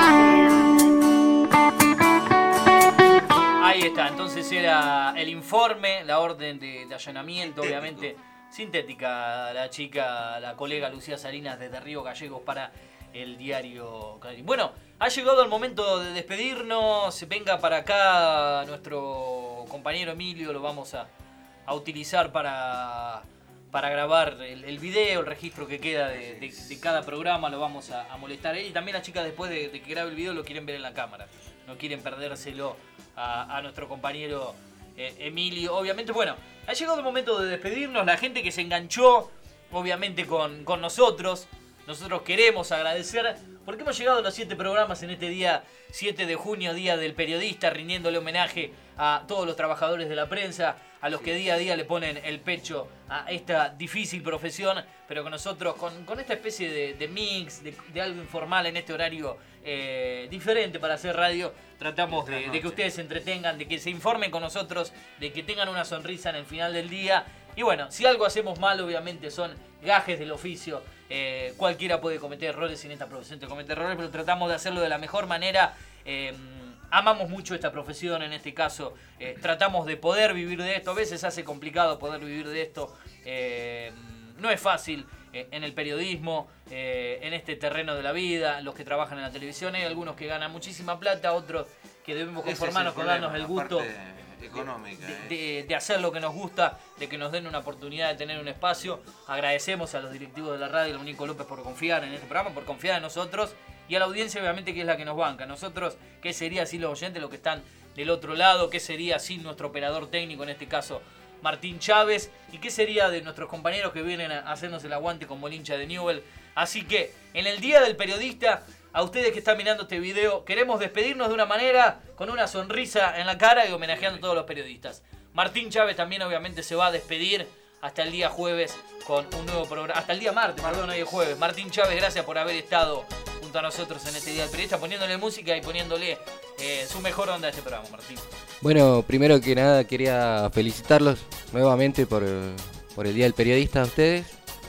Ahí está, entonces era el informe, la orden de, de allanamiento, obviamente sintética, la chica, la colega Lucía Salinas desde Río Gallegos para el diario Clarín. Bueno, ha llegado el momento de despedirnos. Venga para acá nuestro compañero Emilio, lo vamos a, a utilizar para, para grabar el, el video, el registro que queda de, de, de cada programa, lo vamos a, a molestar a él. Y también las chicas después de, de que grabe el video lo quieren ver en la cámara, no quieren perdérselo a, a nuestro compañero eh, Emilio. Obviamente, bueno, ha llegado el momento de despedirnos. La gente que se enganchó, obviamente, con, con nosotros. Nosotros queremos agradecer porque hemos llegado a los siete programas en este día siete de junio, Día del Periodista, rindiéndole homenaje a todos los trabajadores de la prensa, a los que día a día le ponen el pecho a esta difícil profesión, pero con nosotros, con, con esta especie de, de mix, de, de algo informal en este horario eh, diferente para hacer radio, tratamos de, de que ustedes se entretengan, de que se informen con nosotros, de que tengan una sonrisa en el final del día. Y bueno, si algo hacemos mal, obviamente son gajes del oficio. Eh, cualquiera puede cometer errores en esta profesión, te comete errores, pero tratamos de hacerlo de la mejor manera. Eh, amamos mucho esta profesión, en este caso eh, tratamos de poder vivir de esto. A veces hace complicado poder vivir de esto, eh, no es fácil eh, en el periodismo, eh, en este terreno de la vida. Los que trabajan en la televisión, hay algunos que ganan muchísima plata, otros que debemos conformarnos con darnos el gusto económica, de, eh. de, de hacer lo que nos gusta, de que nos den una oportunidad de tener un espacio. Agradecemos a los directivos de la radio, a Nico López, por confiar en este programa, por confiar en nosotros, y a la audiencia, obviamente, que es la que nos banca. Nosotros, ¿qué sería sin los oyentes, los que están del otro lado? ¿Qué sería sin nuestro operador técnico, en este caso Martín Chávez? ¿Y qué sería de nuestros compañeros que vienen a hacernos el aguante con Bolincha de Newell? Así que, en el Día del Periodista, a ustedes que están mirando este video, queremos despedirnos de una manera, con una sonrisa en la cara y homenajeando a todos los periodistas. Martín Chávez también obviamente se va a despedir hasta el día jueves con un nuevo programa. Hasta el día martes, perdón, hoy es jueves. Martín Chávez, gracias por haber estado junto a nosotros en este Día del Periodista, poniéndole música y poniéndole eh, su mejor onda a este programa, Martín. Bueno, primero que nada quería felicitarlos nuevamente por, por el Día del Periodista a ustedes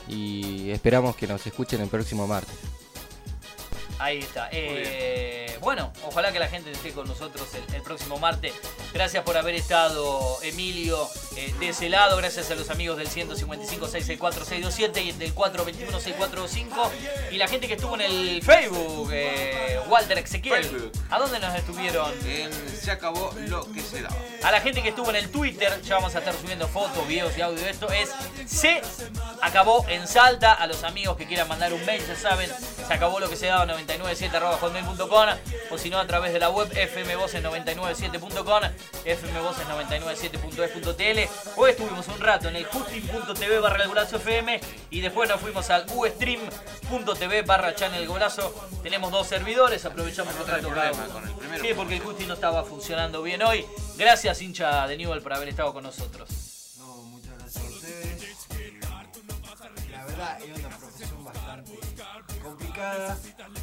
y esperamos que nos escuchen el próximo martes. Ahí está. Eh, bueno, ojalá que la gente esté con nosotros el, el próximo martes. Gracias por haber estado, Emilio, eh, de ese lado. Gracias a los amigos del ciento cincuenta y cinco, seiscientos sesenta y cuatro, seiscientos veintisiete y del cuatrocientos veintiuno, sesenta y cuatro veinticinco. Y la gente que estuvo en el Facebook, eh, Walter Ezequiel. Facebook. ¿A dónde nos estuvieron? En Se Acabó Lo Que Se Daba. A la gente que estuvo en el Twitter, ya vamos a estar subiendo fotos, videos y audio de esto, es Se Acabó en Salta. A los amigos que quieran mandar un mail, ya saben, Se Acabó Lo Que Se Daba noventa y nueve siete arroba hotmail punto com, o si no a través de la web f m voces noventa y nueve siete punto com, f m voces noventa y nueve siete punto es punto t l. Hoy estuvimos un rato en el justin punto t v barra el golazo F M y después nos fuimos al ustream punto t v barra channel golazo. Tenemos dos servidores, aprovechamos un rato cada uno. Sí, porque el Justin no estaba funcionando bien hoy. Gracias, hincha de Newell, por haber estado con nosotros. No, muchas gracias a ustedes. La verdad es una profesión bastante complicada,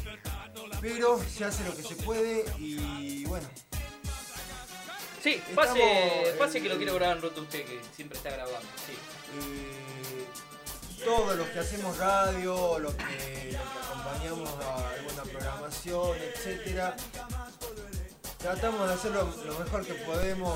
pero se hace lo que se puede y bueno. Sí, pase, pase que lo quiero grabar en roto usted, que siempre está grabando. Sí. Eh, todos los que hacemos radio, los que, los que acompañamos a alguna programación, etcétera, tratamos de hacer lo, lo mejor que podemos,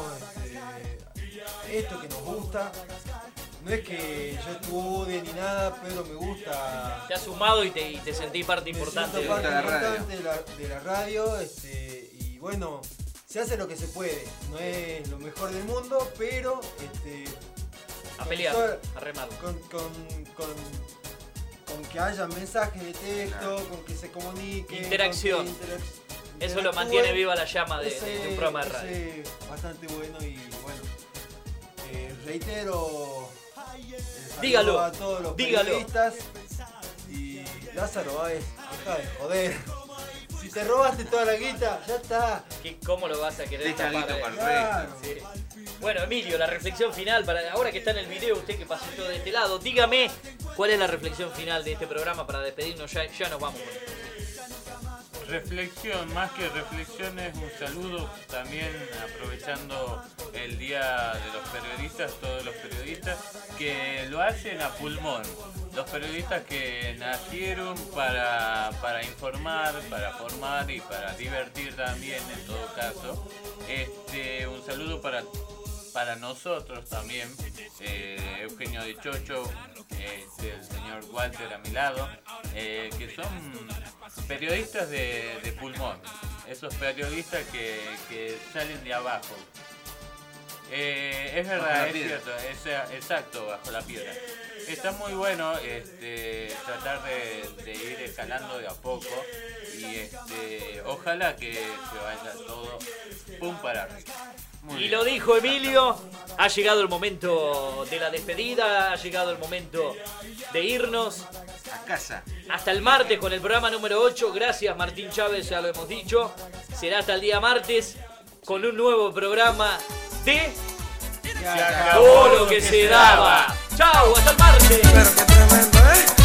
este, esto que nos gusta. No es que yo estudie ni nada, pero me gusta. Te has sumado y te, y te sentí parte importante, me parte de, importante de, la, de la radio. Este, y bueno, se hace lo que se puede. No es lo mejor del mundo, pero este, a pelear, todo, a remar. Con, con, con, con que haya mensajes de texto, claro. Con que se comunique. Interacción. Interac- Eso lo mantiene viva la llama de, ese, de un programa de radio. Ese bastante bueno y bueno. Eh, reitero. Dígalo, a todos los dígalo. periodistas. Y Lázaro Báez, deja de joder. Si te robaste toda la guita, ya está. ¿Qué, ¿Cómo lo vas a querer tapar? Para el claro. Sí. Bueno, Emilio, la reflexión final, para ahora que está en el video, usted que pasó todo de este lado, dígame cuál es la reflexión final de este programa para despedirnos, ya, ya nos vamos. Reflexión, más que reflexión es un saludo también aprovechando el Día de los Periodistas, todos los periodistas que lo hacen a pulmón, los periodistas que nacieron para, para informar, para formar y para divertir también en todo caso. Este, un saludo para, para nosotros también, eh, Eugenio de Chocho, este, el señor Walter a mi lado, eh, que son periodistas de, de pulmón, esos periodistas que, que salen de abajo. Eh, es verdad, es cierto, es, exacto, bajo la piedra. Está muy bueno este, tratar de, de ir escalando de a poco y este, ojalá que se vaya todo pum para arriba. Y lo dijo Emilio, ha llegado el momento de la despedida, ha llegado el momento de irnos a casa. Hasta el martes con el programa número ocho. Gracias Martín Chávez, ya lo hemos dicho. Será hasta el día martes con un nuevo programa de Se acabó lo que se daba. Chau, hasta el martes. Pero qué tremendo, ¿eh?